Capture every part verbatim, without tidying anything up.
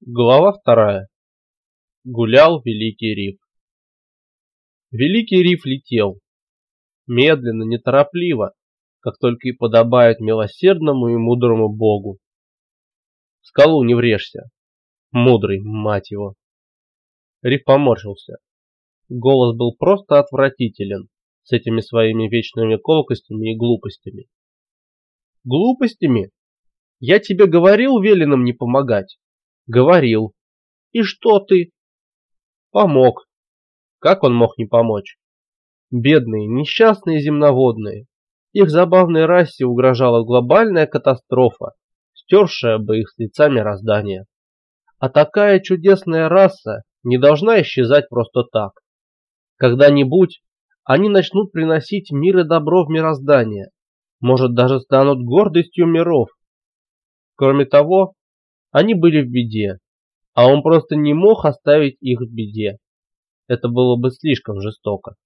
Глава вторая. Гулял Великий Риф. Великий Риф летел, медленно, неторопливо, как только и подобает милосердному и мудрому Богу. В скалу не врежься, мудрый, мать его. Риф поморщился. Голос был просто отвратителен, с этими своими вечными колкостями и глупостями. Глупостями? Я тебе говорил веленым не помогать? Говорил. И что ты? Помог. Как он мог не помочь? Бедные, несчастные земноводные. Их забавной расе угрожала глобальная катастрофа, стершая бы их с лица мироздания. А такая чудесная раса не должна исчезать просто так. Когда-нибудь они начнут приносить мир и добро в мироздание, может, даже станут гордостью миров. Кроме того, они были в беде, а он просто не мог оставить их в беде. Это было бы слишком жестоко.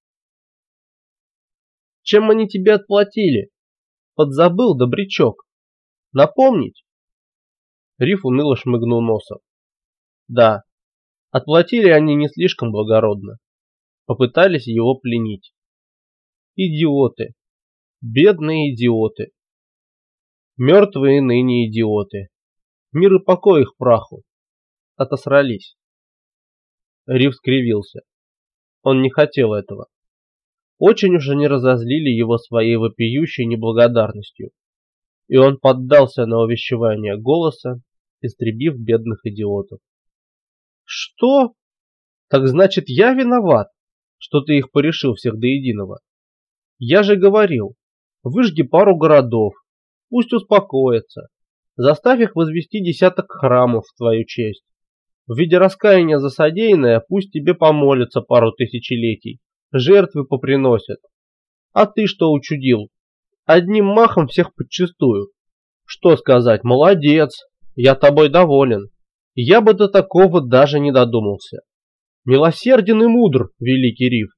Чем они тебе отплатили? Подзабыл, добрячок. Напомнить? Риф уныло шмыгнул носом. Да, отплатили они не слишком благородно. Попытались его пленить. Идиоты. Бедные идиоты. Мертвые ныне идиоты. Мир и покой их праху. Отосрались. Риф скривился. Он не хотел этого. Очень уж они разозлили его своей вопиющей неблагодарностью. И он поддался на увещевание голоса, истребив бедных идиотов. Что? Так значит, я виноват, что ты их порешил всех до единого. Я же говорил, выжги пару городов, пусть успокоятся. Заставь их возвести десяток храмов в твою честь. В виде раскаяния за содеянное пусть тебе помолятся пару тысячелетий, жертвы поприносят. А ты что учудил? Одним махом всех подчистую. Что сказать, молодец, я тобой доволен. Я бы до такого даже не додумался. Милосерден и мудр, Великий Риф.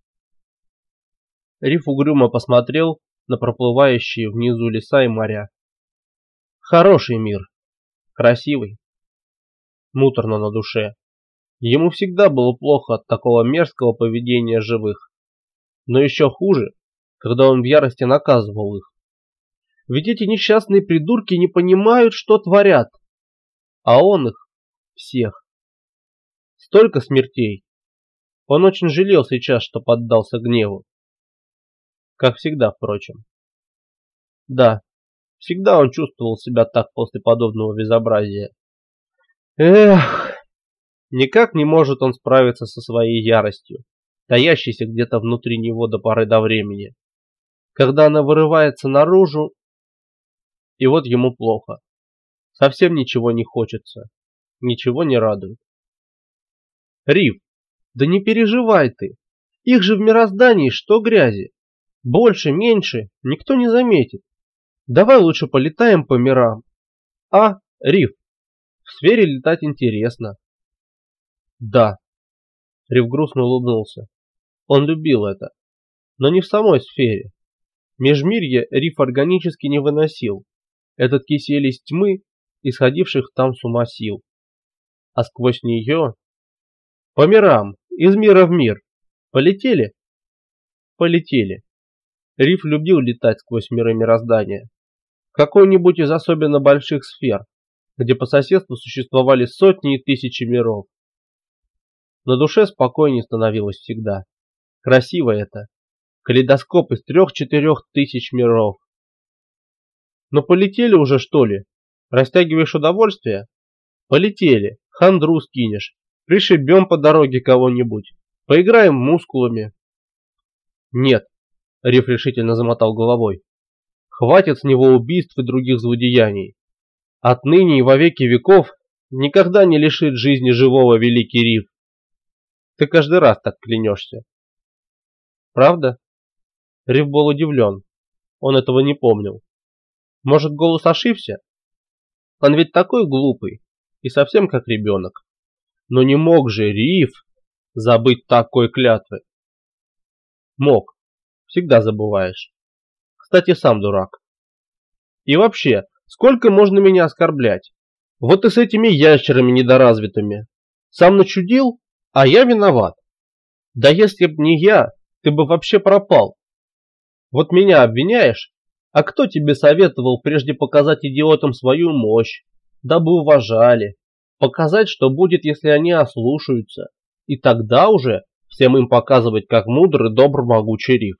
Риф угрюмо посмотрел на проплывающие внизу леса и моря. Хороший мир, красивый. Муторно на душе. Ему всегда было плохо от такого мерзкого поведения живых. Но еще хуже, когда он в ярости наказывал их. Ведь эти несчастные придурки не понимают, что творят. А он их всех. Столько смертей. Он очень жалел сейчас, что поддался гневу. Как всегда, впрочем. Да, всегда он чувствовал себя так после подобного безобразия. Эх, никак не может он справиться со своей яростью, таящейся где-то внутри него до поры до времени. Когда она вырывается наружу, и вот ему плохо. Совсем ничего не хочется, ничего не радует. Риф, да не переживай ты, их же в мироздании что грязи. Больше, меньше, никто не заметит. Давай лучше полетаем по мирам. А, Риф, в сфере летать интересно. Да. Риф грустно улыбнулся. Он любил это. Но не в самой сфере. Межмирье Риф органически не выносил. Этот кисель из тьмы, исходивших там с ума сил. А сквозь нее... По мирам, из мира в мир. Полетели? Полетели. Риф любил летать сквозь миры мироздания. Какой-нибудь из особенно больших сфер, где по соседству существовали сотни и тысячи миров. На душе спокойнее становилось всегда. Красиво это. Калейдоскоп из трех-четырех тысяч миров. Но полетели уже, что ли? Растягиваешь удовольствие? Полетели. Хандру скинешь. Пришибем по дороге кого-нибудь. Поиграем мускулами. Нет. Риф решительно замотал головой. Хватит с него убийств и других злодеяний. Отныне и во веки веков никогда не лишит жизни живого Великий Риф. Ты каждый раз так клянешься. Правда? Риф был удивлен. Он этого не помнил. Может, голос ошибся? Он ведь такой глупый и совсем как ребенок. Но не мог же Риф забыть такой клятвы. Мог. Всегда забываешь. Кстати, сам дурак. И вообще, сколько можно меня оскорблять? Вот и с этими ящерами недоразвитыми. Сам начудил, а я виноват. Да если б не я, ты бы вообще пропал. Вот меня обвиняешь? А кто тебе советовал прежде показать идиотам свою мощь, дабы уважали, показать, что будет, если они ослушаются, и тогда уже всем им показывать, как мудр и добр могучий Риф.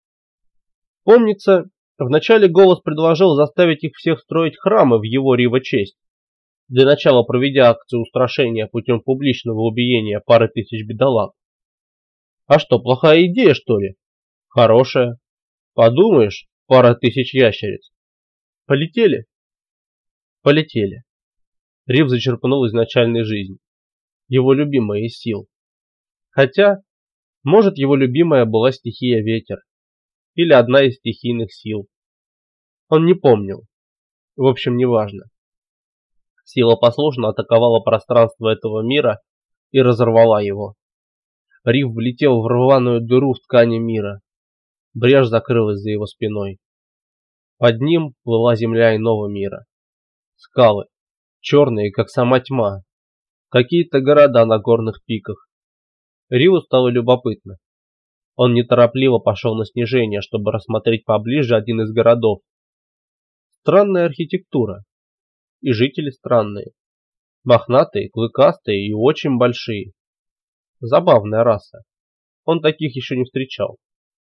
Помнится, вначале голос предложил заставить их всех строить храмы в его Рива честь, для начала проведя акцию устрашения путем публичного убиения пары тысяч бедолаг. А что, плохая идея, что ли? Хорошая. Подумаешь, пара тысяч ящериц. Полетели? Полетели. Риф зачерпнул изначальной жизни, его любимая из сил. Хотя, может, его любимая была стихия ветер, или одна из стихийных сил. Он не помнил. В общем, неважно. Сила послушно атаковала пространство этого мира и разорвала его. Риф влетел в рваную дыру в ткани мира. Брешь закрылась за его спиной. Под ним плыла земля иного мира. Скалы, черные, как сама тьма. Какие-то города на горных пиках. Рифу стало любопытно. Он неторопливо пошел на снижение, чтобы рассмотреть поближе один из городов. Странная архитектура. И жители странные. Мохнатые, клыкастые и очень большие. Забавная раса. Он таких еще не встречал.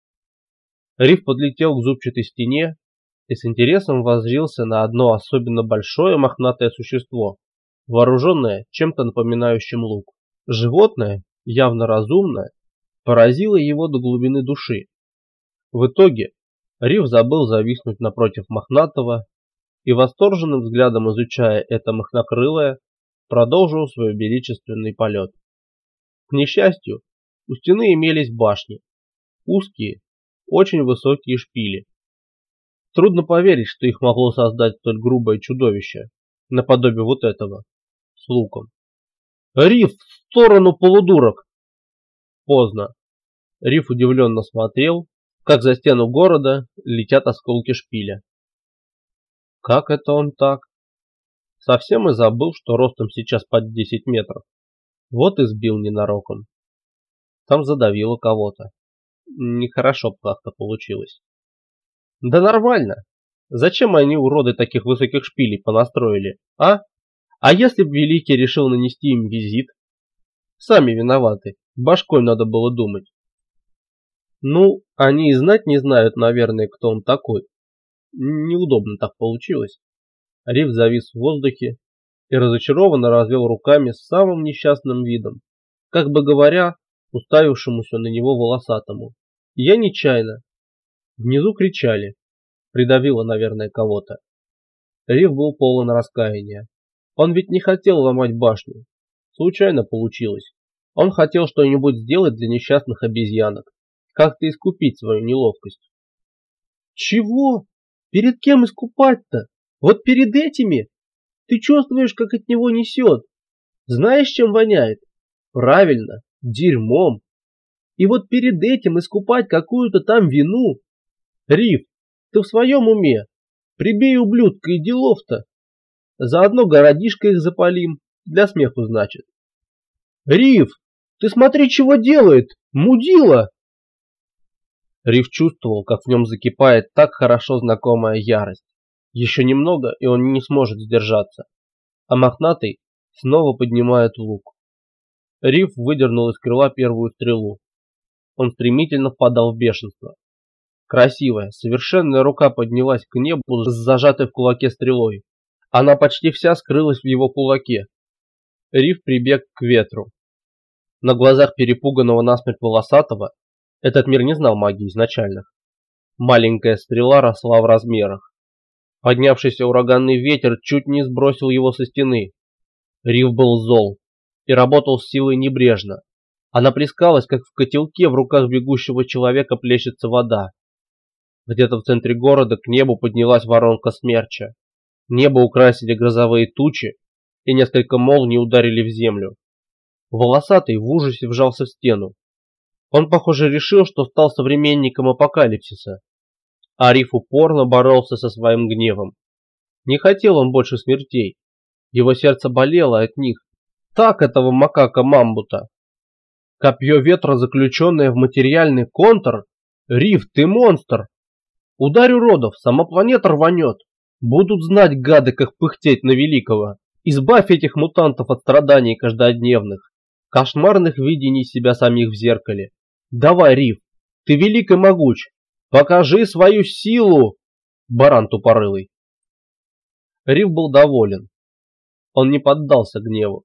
Риф подлетел к зубчатой стене и с интересом воззрился на одно особенно большое мохнатое существо, вооруженное чем-то напоминающим лук. Животное, явно разумное, поразило его до глубины души. В итоге Риф забыл зависнуть напротив мохнатого и, восторженным взглядом изучая это мохнокрылое, продолжил свой величественный полет. К несчастью, у стены имелись башни, узкие, очень высокие шпили. Трудно поверить, что их могло создать столь грубое чудовище, наподобие вот этого, с луком. «Риф, в сторону, полудурок!» Поздно. Риф удивленно смотрел, как за стену города летят осколки шпиля. Как это он так? Совсем и забыл, что ростом сейчас под десять метров. Вот и сбил ненароком. Там задавило кого-то. Нехорошо как-то получилось. Да нормально. Зачем они, уроды, таких высоких шпилей понастроили, а? А если б Великий решил нанести им визит? Сами виноваты. Башкой надо было думать. Ну, они и знать не знают, наверное, кто он такой. Неудобно так получилось. Риф завис в воздухе и разочарованно развел руками с самым несчастным видом, как бы говоря, уставившемуся на него волосатому. Я нечаянно. Внизу кричали. Придавило, наверное, кого-то. Риф был полон раскаяния. Он ведь не хотел ломать башню. Случайно получилось. Он хотел что-нибудь сделать для несчастных обезьянок. Как-то искупить свою неловкость. Чего? Перед кем искупать-то? Вот перед этими? Ты чувствуешь, как от него несет. Знаешь, чем воняет? Правильно, дерьмом. И вот перед этим искупать какую-то там вину? Риф, ты в своем уме? Прибей ублюдка и делов-то. Заодно городишко их запалим. Для смеху, значит. Риф, ты смотри, чего делает! Мудила! Риф чувствовал, как в нем закипает так хорошо знакомая ярость. Еще немного, и он не сможет сдержаться. А мохнатый снова поднимает лук. Риф выдернул из крыла первую стрелу. Он стремительно впадал в бешенство. Красивая, совершенная рука поднялась к небу с зажатой в кулаке стрелой. Она почти вся скрылась в его кулаке. Риф прибег к ветру. На глазах перепуганного насмерть волосатого, этот мир не знал магии изначальных, маленькая стрела росла в размерах. Поднявшийся ураганный ветер чуть не сбросил его со стены. Риф был зол и работал с силой небрежно. Она плескалась, как в котелке в руках бегущего человека плещется вода. Где-то в центре города к небу поднялась воронка смерча. Небо украсили грозовые тучи, и несколько молний ударили в землю. Волосатый в ужасе вжался в стену. Он, похоже, решил, что стал современником апокалипсиса. А Риф упорно боролся со своим гневом. Не хотел он больше смертей. Его сердце болело от них. Так этого макака-мамбута. Копье ветра, заключенное в материальный контур? Риф, ты монстр! Ударь уродов, сама планета рванет. Будут знать, гады, как пыхтеть на великого. Избавь этих мутантов от страданий каждодневных, кошмарных видений себя самих в зеркале. Давай, Риф, ты велик и могуч. Покажи свою силу, баран тупорылый. Риф был доволен. Он не поддался гневу.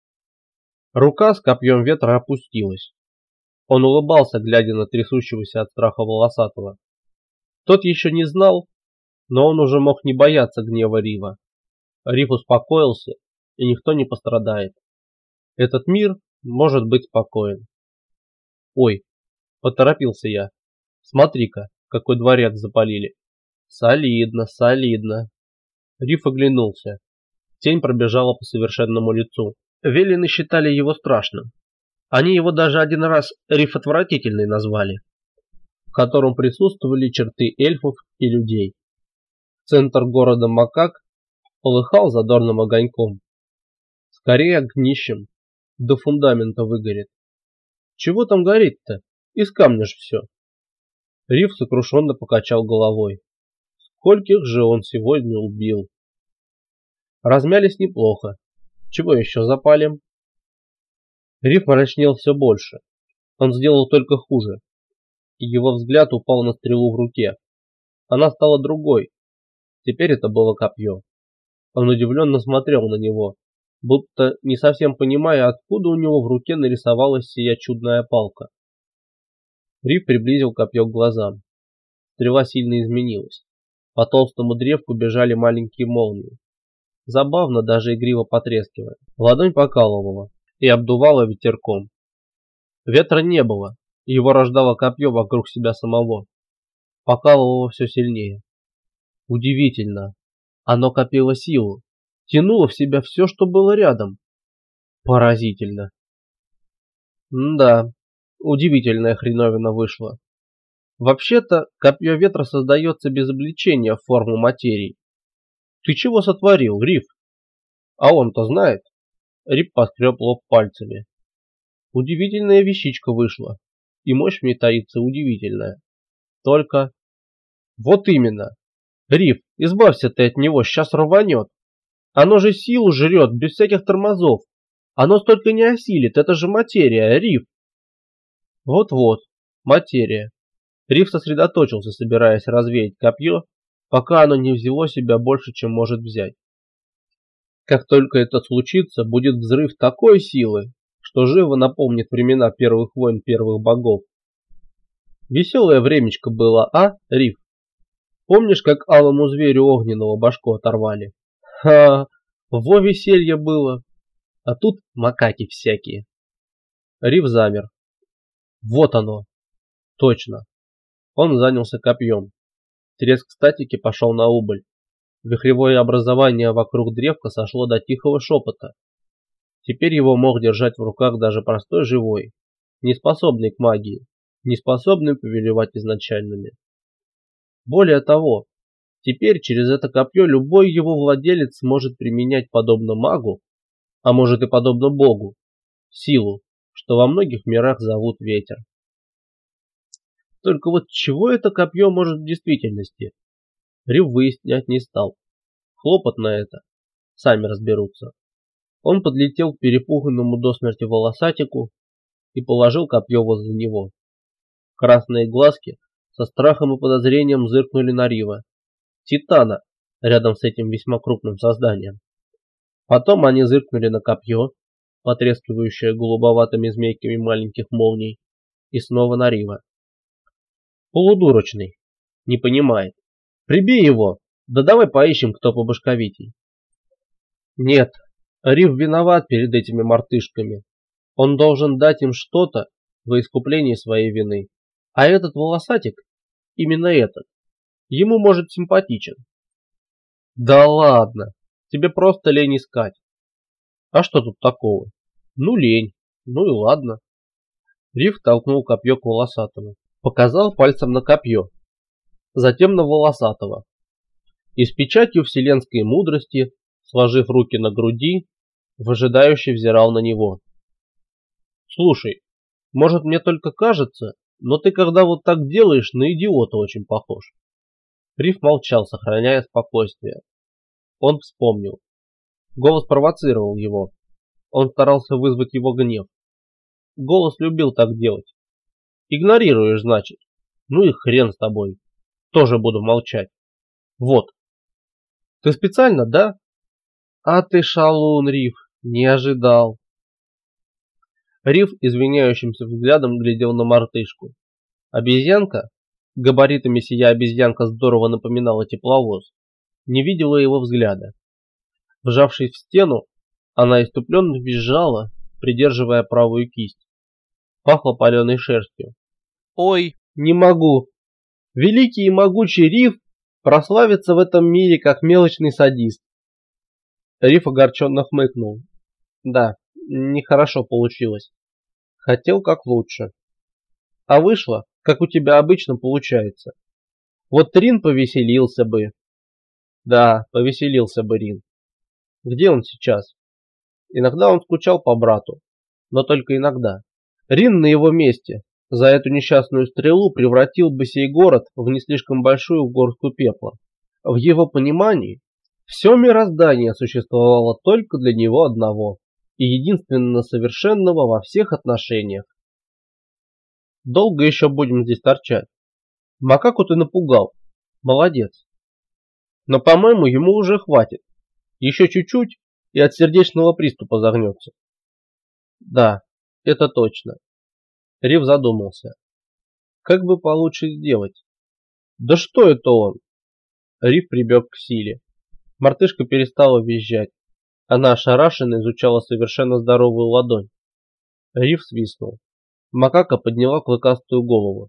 Рука с копьем ветра опустилась. Он улыбался, глядя на трясущегося от страха волосатого. Тот еще не знал, но он уже мог не бояться гнева Рива. Риф успокоился, и никто не пострадает. Этот мир может быть спокоен. Ой, поторопился я. Смотри-ка, какой дворец запалили. Солидно, солидно. Риф оглянулся. Тень пробежала по совершенному лицу. Велины считали его страшным. Они его даже один раз Риф отвратительный назвали, в котором присутствовали черты эльфов и людей. Центр города Макак полыхал задорным огоньком. Скорее огнищем, до фундамента выгорит. Чего там горит-то? Из камня ж все. Риф сокрушенно покачал головой. Скольких же он сегодня убил? Размялись неплохо. Чего еще запалим? Риф мрачнел все больше. Он сделал только хуже. И его взгляд упал на стрелу в руке. Она стала другой. Теперь это было копье. Он удивленно смотрел на него, будто не совсем понимая, откуда у него в руке нарисовалась сия чудная палка. Риф приблизил копье к глазам. Стрела сильно изменилась. По толстому древку бежали маленькие молнии. Забавно, даже игриво потрескивая. Ладонь покалывала и обдувала ветерком. Ветра не было, его рождало копье вокруг себя самого. Покалывало все сильнее. Удивительно. Оно копило силу, тянуло в себя все, что было рядом. Поразительно. М-да, удивительная хреновина вышла. Вообще-то, копье ветра создается без обличения в форму материи. Ты чего сотворил, Риф? А он-то знает. Риф поскреб лоб пальцами. Удивительная вещичка вышла. И мощь в ней таится удивительная. Только... Вот именно. Риф, избавься ты от него, сейчас рванет. Оно же силу жрет, без всяких тормозов. Оно столько не осилит, это же материя, Риф. Вот-вот, материя. Риф сосредоточился, собираясь развеять копье, пока оно не взяло себя больше, чем может взять. Как только это случится, будет взрыв такой силы, что живо напомнит времена первых войн первых богов. Веселое времечко было, а, Риф? Помнишь, как алому зверю огненного башку оторвали? Ха, во веселье было. А тут макаки всякие. Риф замер. Вот оно. Точно. Он занялся копьем. Треск статики пошел на убыль. Вихревое образование вокруг древка сошло до тихого шепота. Теперь его мог держать в руках даже простой живой, не способный к магии, не способный повелевать изначальными. Более того, теперь через это копье любой его владелец сможет применять подобно магу, а может и подобно богу, силу, что во многих мирах зовут ветер. Только вот чего это копье может в действительности? Риф выяснять не стал. Хлопот на это. Сами разберутся. Он подлетел к перепуганному до смерти волосатику и положил копье возле него. Красные глазки со страхом и подозрением зыркнули на Рива. Титана, рядом с этим весьма крупным созданием. Потом они зыркнули на копье, потрескивающее голубоватыми змейками маленьких молний, и снова на Рива. Полудурочный. Не понимает. Прибей его. Да давай поищем, кто побашковитей. Нет, Риф виноват перед этими мартышками. Он должен дать им что-то во искупление своей вины. А этот волосатик, именно этот, ему может симпатичен. Да ладно, тебе просто лень искать. А что тут такого? Ну лень, ну и ладно. Риф толкнул копье к волосатому. Показал пальцем на копье, затем на волосатого. И с печатью вселенской мудрости сложив руки на груди, выжидающе взирал на него. «Слушай, может, мне только кажется, но ты, когда вот так делаешь, на идиота очень похож». Риф молчал, сохраняя спокойствие. Он вспомнил. Голос провоцировал его. Он старался вызвать его гнев. Голос любил так делать. «Игнорируешь, значит? Ну и хрен с тобой. Тоже буду молчать. Вот. Ты специально, да? А ты шалун, Риф, не ожидал». Риф извиняющимся взглядом глядел на мартышку. Обезьянка, габаритами сия обезьянка здорово напоминала тепловоз, не видела его взгляда. Вжавшись в стену, она иступленно визжала, придерживая правую кисть. Пахло паленой шерстью. «Ой, не могу! Великий и могучий Риф прославится в этом мире как мелочный садист». Риф огорченно хмыкнул. «Да, нехорошо получилось. Хотел как лучше. А вышло, как у тебя обычно получается. Вот Рин повеселился бы». Да, повеселился бы Рин. Где он сейчас? Иногда он скучал по брату, но только иногда. Рин на его месте за эту несчастную стрелу превратил бы сей город в не слишком большую горстку пепла. В его понимании все мироздание существовало только для него одного и единственно совершенного во всех отношениях. Долго еще будем здесь торчать? Макаку ты напугал. Молодец. Но, по-моему, ему уже хватит. Еще чуть-чуть, и от сердечного приступа загнется. Да, это точно. Риф задумался. Как бы получше сделать? Да что это он? Риф прибег к силе. Мартышка перестала визжать. Она ошарашенно изучала совершенно здоровую ладонь. Риф свистнул. Макака подняла клыкастую голову.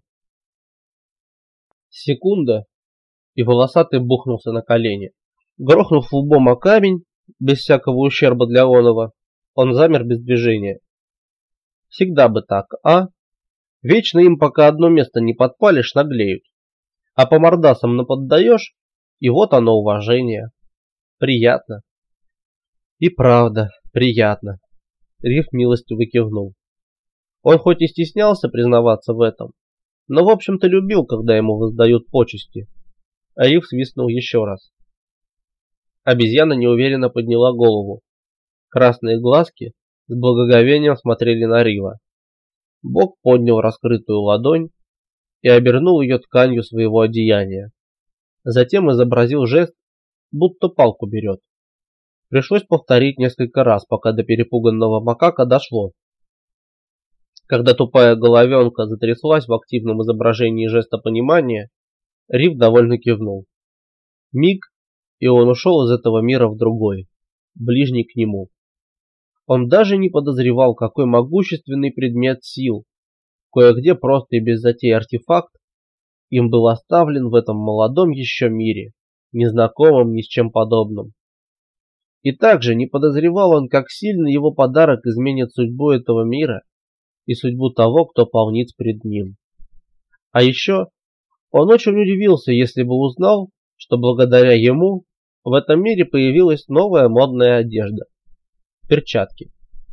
Секунда, и волосатый бухнулся на колени. Грохнув лбом о камень, без всякого ущерба для оного, он замер без движения. Всегда бы так, а? Вечно им, пока одно место не подпалишь, наглеют. А по мордасам наподдаешь, и вот оно уважение. Приятно. И правда, приятно. Риф милостиво кивнул. Он хоть и стеснялся признаваться в этом, но в общем-то любил, когда ему воздают почести. А Риф свистнул еще раз. Обезьяна неуверенно подняла голову. Красные глазки с благоговением смотрели на Рива. Бог поднял раскрытую ладонь и обернул ее тканью своего одеяния. Затем изобразил жест, будто палку берет. Пришлось повторить несколько раз, пока до перепуганного макака дошло. Когда тупая головенка затряслась в активном изображении жеста понимания, Риф довольно кивнул. Миг, и он ушел из этого мира в другой, ближний к нему. Он даже не подозревал, какой могущественный предмет сил, кое-где просто и без затей артефакт, им был оставлен в этом молодом еще мире, незнакомым ни с чем подобным. И также не подозревал он, как сильно его подарок изменит судьбу этого мира и судьбу того, кто полнит пред ним. А еще он очень удивился, если бы узнал, что благодаря ему в этом мире появилась новая модная одежда – перчатки.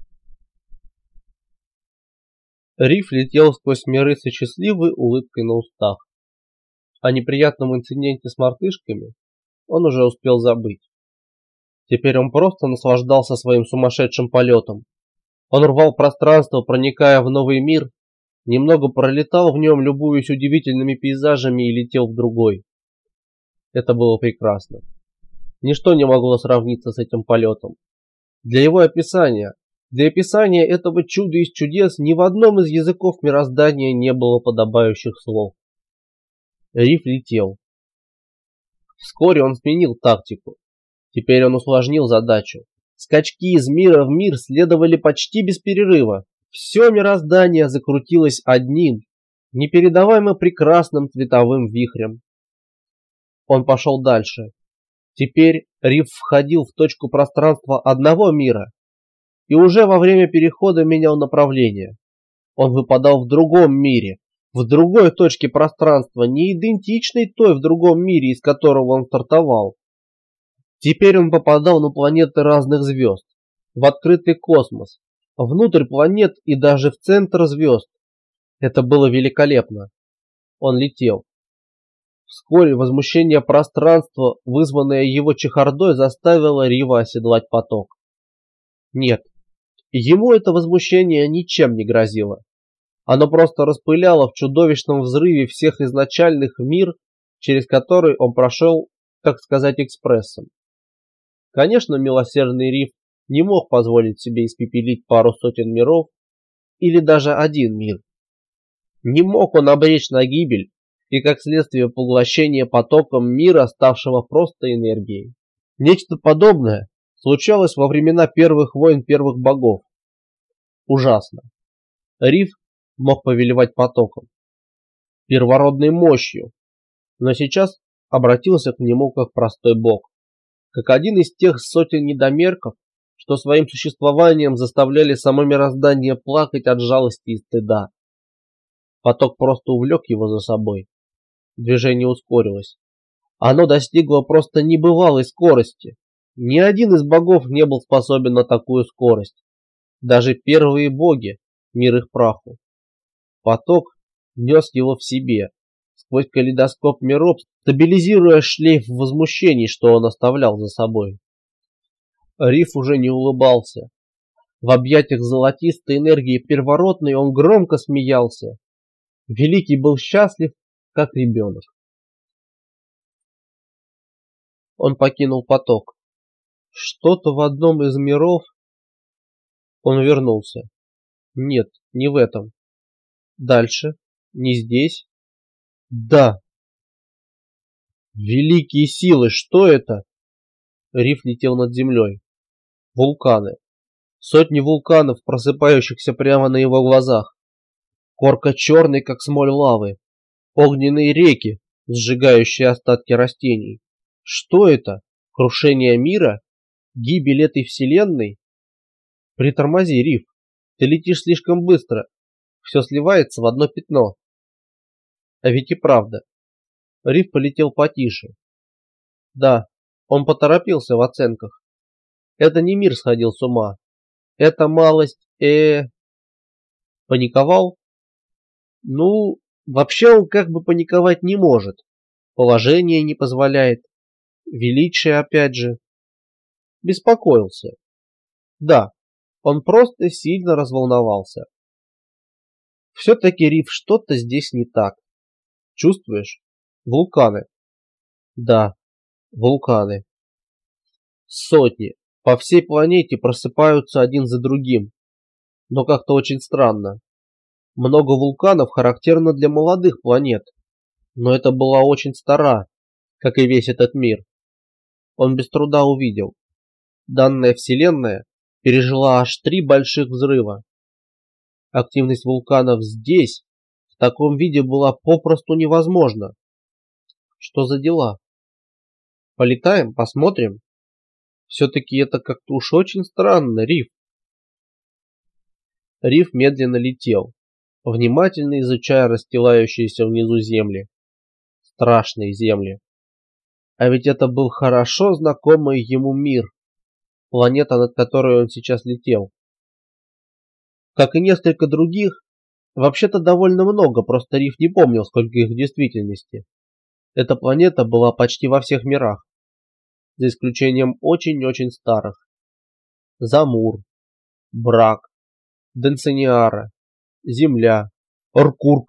Риф летел сквозь миры со счастливой улыбкой на устах. О неприятном инциденте с мартышками он уже успел забыть. Теперь он просто наслаждался своим сумасшедшим полетом. Он рвал пространство, проникая в новый мир, немного пролетал в нем, любуясь удивительными пейзажами, и летел в другой. Это было прекрасно. Ничто не могло сравниться с этим полетом. Для его описания, для описания этого чуда из чудес ни в одном из языков мироздания не было подобающих слов. Риф летел. Вскоре он сменил тактику. Теперь он усложнил задачу. Скачки из мира в мир следовали почти без перерыва. Все мироздание закрутилось одним, непередаваемо прекрасным цветовым вихрем. Он пошел дальше. Теперь Риф входил в точку пространства одного мира и уже во время перехода менял направление. Он выпадал в другом мире, в другой точке пространства, не идентичной той в другом мире, из которого он стартовал. Теперь он попадал на планеты разных звезд, в открытый космос, внутрь планет и даже в центр звезд. Это было великолепно. Он летел. Вскоре возмущение пространства, вызванное его чехардой, заставило Рива оседлать поток. Нет, ему это возмущение ничем не грозило. Оно просто распыляло в чудовищном взрыве всех изначальных мир, через который он прошел, так сказать, экспрессом. Конечно, милосердный Рив не мог позволить себе испепелить пару сотен миров или даже один мир. Не мог он обречь на гибель и, как следствие, поглощение потоком мира, ставшего просто энергией. Нечто подобное случалось во времена первых войн первых богов. Ужасно. Рив мог повелевать потоком, первородной мощью, но сейчас обратился к нему как простой бог, как один из тех сотен недомерков, что своим существованием заставляли само мироздание плакать от жалости и стыда. Поток просто увлек его за собой. Движение ускорилось. Оно достигло просто небывалой скорости. Ни один из богов не был способен на такую скорость. Даже первые боги, мир их праху. Поток нес его в себе, сквозь калейдоскоп миров, стабилизируя шлейф возмущений, что он оставлял за собой. Рив уже не улыбался. В объятиях золотистой энергии первородной он громко смеялся. Великий был счастлив, как ребенок. Он покинул поток. Что-то в одном из миров... Он вернулся. Нет, не в этом. Дальше. Не здесь. Да. Великие силы, что это? Рив летел над землей. Вулканы. Сотни вулканов, просыпающихся прямо на его глазах. Корка черной, как смоль лавы. Огненные реки, сжигающие остатки растений. Что это? Крушение мира? Гибель этой вселенной? Притормози, Рив. Ты летишь слишком быстро. Все сливается в одно пятно. А ведь и правда. Рив полетел потише. Да, он поторопился в оценках. Это не мир сходил с ума. Это малость, э... Паниковал? Ну, вообще он как бы паниковать не может. Положение не позволяет. Величие опять же. Беспокоился. Да, он просто сильно разволновался. Все-таки, Рив, что-то здесь не так. Чувствуешь? Вулканы. Да, вулканы. Сотни. По всей планете просыпаются один за другим. Но как-то очень странно. Много вулканов характерно для молодых планет. Но это была очень стара, как и весь этот мир. Он без труда увидел. Данная вселенная пережила аж три больших взрыва. Активность вулканов здесь, в таком виде, была попросту невозможна. Что за дела? Полетаем, посмотрим? Все-таки это как-то уж очень странно, Рив. Рив медленно летел, внимательно изучая расстилающиеся внизу земли. Страшные земли. А ведь это был хорошо знакомый ему мир, планета, над которой он сейчас летел. Как и несколько других, вообще-то довольно много, просто Рив не помнил, сколько их в действительности. Эта планета была почти во всех мирах, за исключением очень-очень старых. Замур, Брак, Денциниара, Земля, Оркурк.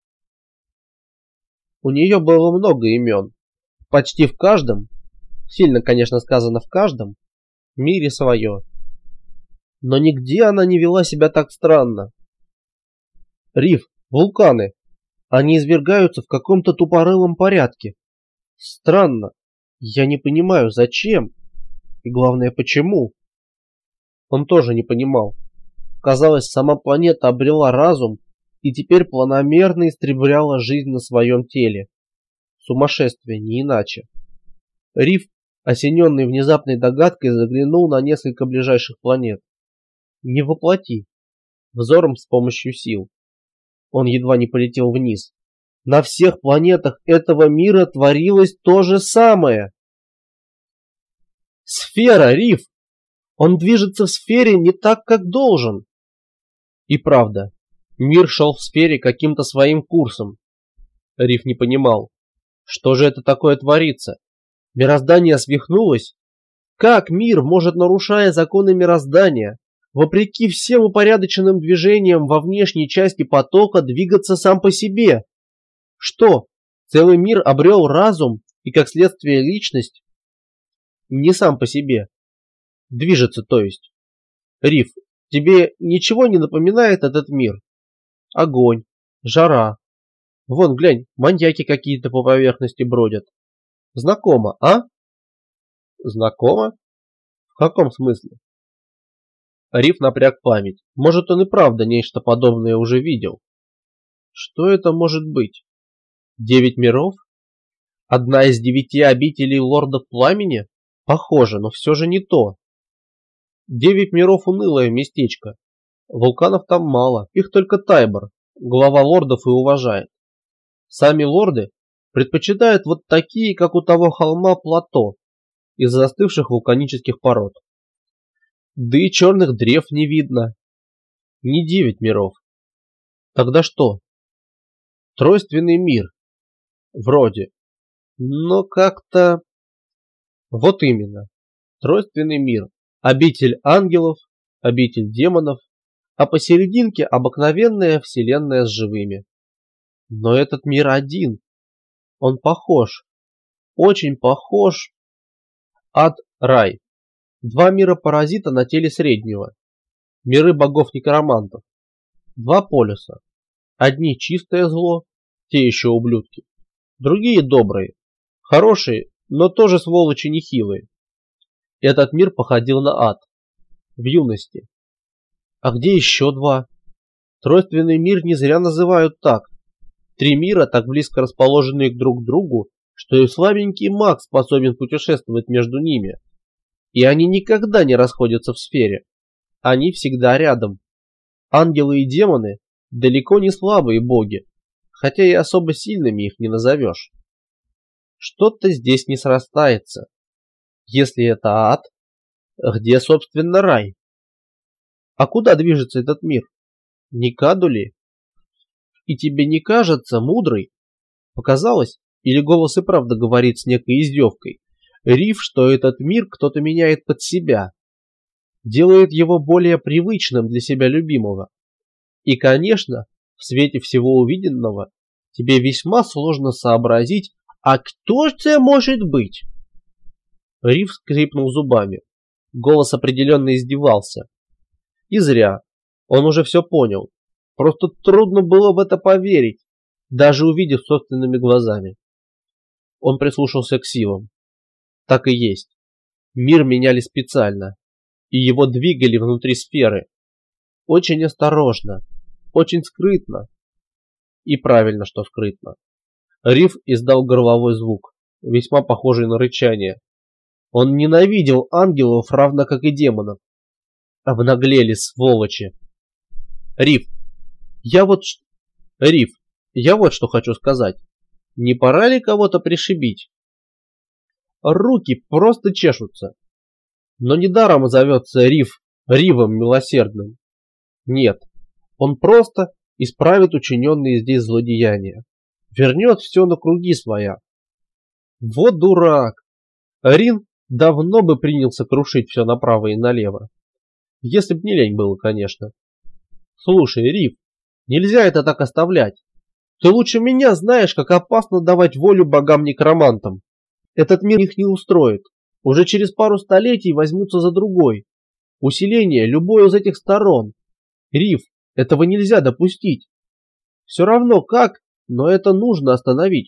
У нее было много имен. Почти в каждом, сильно, конечно, сказано в каждом, мире свое. Но нигде она не вела себя так странно. Рив, вулканы. Они извергаются в каком-то тупорылом порядке. Странно. Я не понимаю, зачем. И главное, почему. Он тоже не понимал. Казалось, сама планета обрела разум и теперь планомерно истребляла жизнь на своем теле. Сумасшествие, не иначе. Рив, осененный внезапной догадкой, заглянул на несколько ближайших планет. Не воплоти. Взором с помощью сил. Он едва не полетел вниз. На всех планетах этого мира творилось то же самое. Сфера, Риф! Он движется в сфере не так, как должен. И правда, мир шел в сфере каким-то своим курсом. Риф не понимал, что же это такое творится. Мироздание свихнулось? Как мир может, нарушая законы мироздания, вопреки всем упорядоченным движениям во внешней части потока, двигаться сам по себе? Что, целый мир обрел разум и, как следствие, личность? Не сам по себе. Движется, то есть. Риф, тебе ничего не напоминает этот мир? Огонь, жара. Вон, глянь, маньяки какие-то по поверхности бродят. Знакомо, а? Знакомо? В каком смысле? Риф напряг память. Может, он и правда нечто подобное уже видел. Что это может быть? Девять миров? Одна из девяти обителей лордов пламени? Похоже, но все же не то. Девять миров — унылое местечко. Вулканов там мало, их только Тайбор, глава лордов, и уважает. Сами лорды предпочитают вот такие, как у того холма, плато из застывших вулканических пород. Да и черных древ не видно. Не девять миров. Тогда что? Тройственный мир. Вроде. Но как-то... Вот именно. Тройственный мир. Обитель ангелов, обитель демонов, а посерединке обыкновенная вселенная с живыми. Но этот мир один. Он похож. Очень похож. Ад, рай. Два мира-паразита на теле среднего. Миры богов-некромантов. Два полюса. Одни чистое зло, те еще ублюдки. Другие добрые. Хорошие, но тоже сволочи нехилые. Этот мир походил на ад. В юности. А где еще два? Тройственный мир не зря называют так. Три мира, так близко расположенные друг к другу, что и слабенький маг способен путешествовать между ними. И они никогда не расходятся в сфере. Они всегда рядом. Ангелы и демоны далеко не слабые боги, хотя и особо сильными их не назовешь. Что-то здесь не срастается. Если это ад, где, собственно, рай? А куда движется этот мир? Не к аду ли? И тебе не кажется, мудрый? Показалось? Или голос и правда говорит с некой издевкой? Риф, что этот мир кто-то меняет под себя. Делает его более привычным для себя любимого. И, конечно, в свете всего увиденного, тебе весьма сложно сообразить, а кто же это может быть? Риф скрипнул зубами. Голос определенно издевался. И зря. Он уже все понял. Просто трудно было в это поверить, даже увидев собственными глазами. Он прислушался к силам. Так и есть. Мир меняли специально, и его двигали внутри сферы. Очень осторожно, очень скрытно. И правильно, что скрытно. Риф издал горловой звук, весьма похожий на рычание. Он ненавидел ангелов, равно как и демонов. Обнаглели, сволочи. Риф, я вот... Риф, я вот что хочу сказать. Не пора ли кого-то пришибить? Руки просто чешутся. Но недаром зовется Риф Ривом Милосердным. Нет, он просто исправит учиненные здесь злодеяния. Вернет все на круги своя. Вот дурак. Рин давно бы принялся крушить все направо и налево. Если б не лень было, конечно. Слушай, Риф, нельзя это так оставлять. Ты лучше меня знаешь, как опасно давать волю богам-некромантам. Этот мир их не устроит. Уже через пару столетий возьмутся за другой. Усиление любой из этих сторон. Риф, этого нельзя допустить. Все равно как, но это нужно остановить.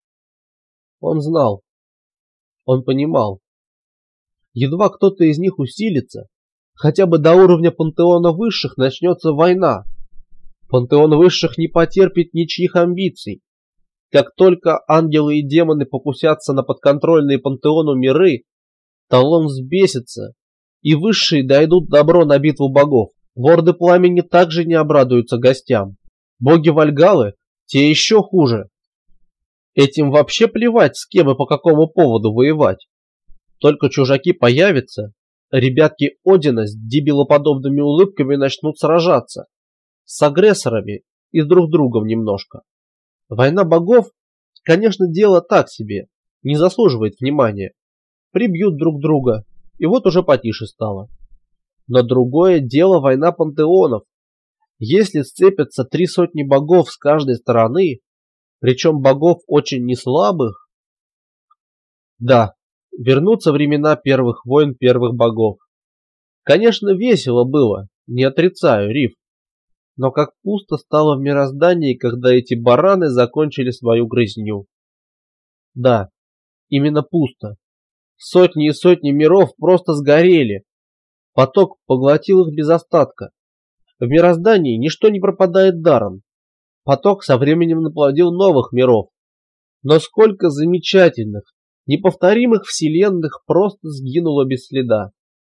Он знал. Он понимал. Едва кто-то из них усилится, хотя бы до уровня пантеона высших, начнется война. Пантеон высших не потерпит ничьих амбиций. Как только ангелы и демоны покусятся на подконтрольные пантеону миры, Талон взбесится, и высшие дойдут добро на битву богов. Лорды пламени также не обрадуются гостям. Боги Вальгаллы, те еще хуже. Этим вообще плевать, с кем и по какому поводу воевать. Только чужаки появятся, ребятки Одина с дебилоподобными улыбками начнут сражаться с агрессорами и с друг другом немножко. Война богов, конечно, дело так себе, не заслуживает внимания. Прибьют друг друга, и вот уже потише стало. Но другое дело война пантеонов. Если сцепятся три сотни богов с каждой стороны, причем богов очень неслабых, да, вернутся времена первых войн первых богов. Конечно, весело было, не отрицаю, Риф. Но как пусто стало в мироздании, когда эти бараны закончили свою грызню. Да, именно пусто. Сотни и сотни миров просто сгорели. Поток поглотил их без остатка. В мироздании ничто не пропадает даром. Поток со временем наплодил новых миров. Но сколько замечательных, неповторимых вселенных просто сгинуло без следа.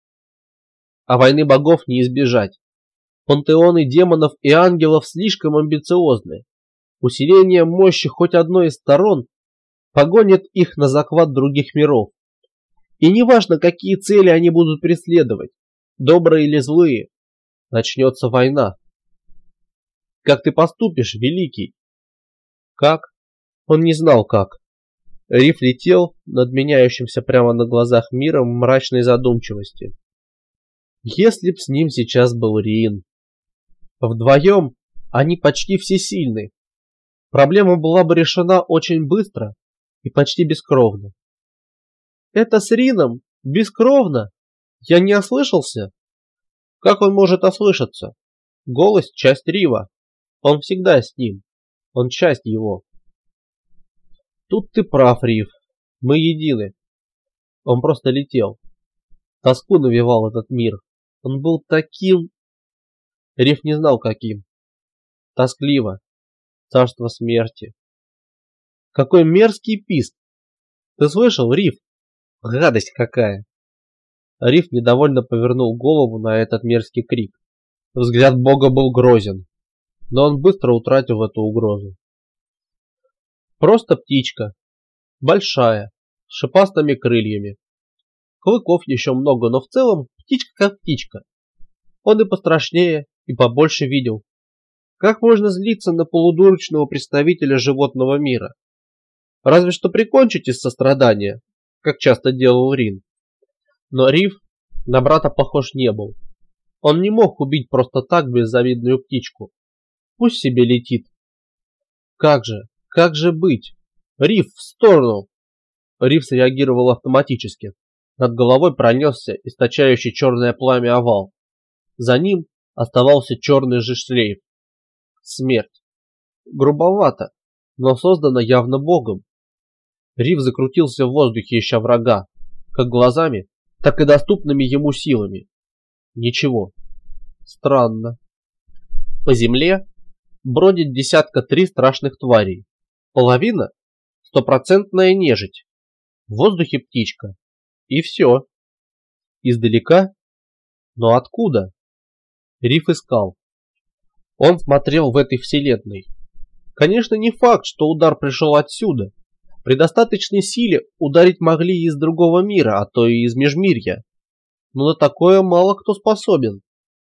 А войны богов не избежать. Пантеоны демонов и ангелов слишком амбициозны. Усиление мощи хоть одной из сторон погонит их на захват других миров. И неважно, какие цели они будут преследовать, добрые или злые, начнется война. Как ты поступишь, Великий? Как? Он не знал как. Риф летел над меняющимся прямо на глазах миром в мрачной задумчивости. Если б с ним сейчас был Рин. Вдвоем они почти всесильны. Проблема была бы решена очень быстро и почти бескровно. Это с Рином? Бескровно? Я не ослышался? Как он может ослышаться? Голос — часть Рива. Он всегда с ним. Он часть его. Тут ты прав, Рив. Мы едины. Он просто летел. Тоску навевал этот мир. Он был таким... Риф не знал каким. Тоскливо. Царство смерти. Какой мерзкий писк. Ты слышал, Риф? Гадость какая. Риф недовольно повернул голову на этот мерзкий крик. Взгляд Бога был грозен, но он быстро утратил эту угрозу. Просто птичка. Большая, с шипастыми крыльями. Клыков еще много, но в целом птичка как птичка. Он и пострашнее, и побольше видел. Как можно злиться на полудурочного представителя животного мира? Разве что прикончить из сострадания, как часто делал Рин. Но Риф на брата похож не был. Он не мог убить просто так беззавидную птичку. Пусть себе летит. Как же, как же быть? Риф, в сторону! Риф среагировал автоматически. Над головой пронесся источающий черное пламя овал. За ним оставался черный же шлейф. Смерть. Грубовато, но создано явно Богом. Риф закрутился в воздухе, ища врага, как глазами, так и доступными ему силами. Ничего. Странно. По земле бродит десятка три страшных тварей. Половина — стопроцентная нежить. В воздухе птичка. И все. Издалека? Но откуда? Риф искал. Он смотрел в этой вселенной. Конечно, не факт, что удар пришел отсюда. При достаточной силе ударить могли и из другого мира, а то и из межмирья. Но на такое мало кто способен.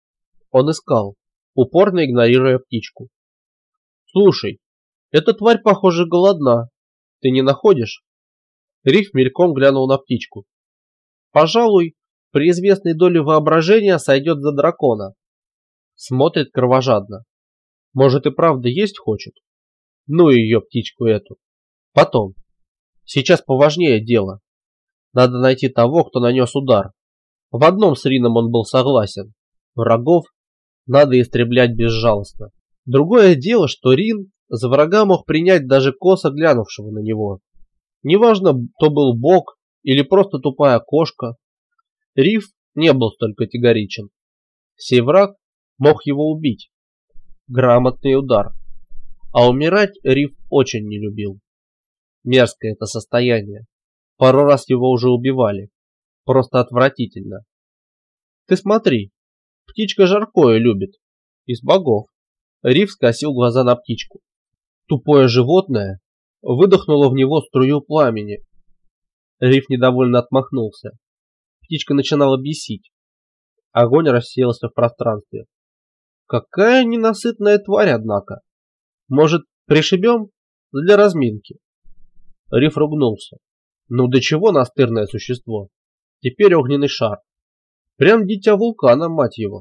Он искал, упорно игнорируя птичку. Слушай, эта тварь, похоже, голодна. Ты не находишь? Риф мельком глянул на птичку. Пожалуй, при известной доле воображения сойдет за дракона. Смотрит кровожадно. Может и правда есть хочет? Ну и ее птичку эту. Потом. Сейчас поважнее дело. Надо найти того, кто нанес удар. В одном с Рином он был согласен. Врагов надо истреблять безжалостно. Другое дело, что Рин за врага мог принять даже косо глянувшего на него. Неважно, то был бог или просто тупая кошка. Риф не был столь категоричен. Сей враг мог его убить. Грамотный удар. А умирать Риф очень не любил. Мерзкое это состояние. Пару раз его уже убивали. Просто отвратительно. Ты смотри, птичка жаркое любит. Из богов. Риф скосил глаза на птичку. Тупое животное выдохнуло в него струю пламени. Риф недовольно отмахнулся. Птичка начинала бесить. Огонь рассеялся в пространстве. Какая ненасытная тварь, однако. Может, пришибем? Для разминки. Риф ругнулся. Ну до чего настырное существо? Теперь огненный шар. Прям дитя вулкана, мать его.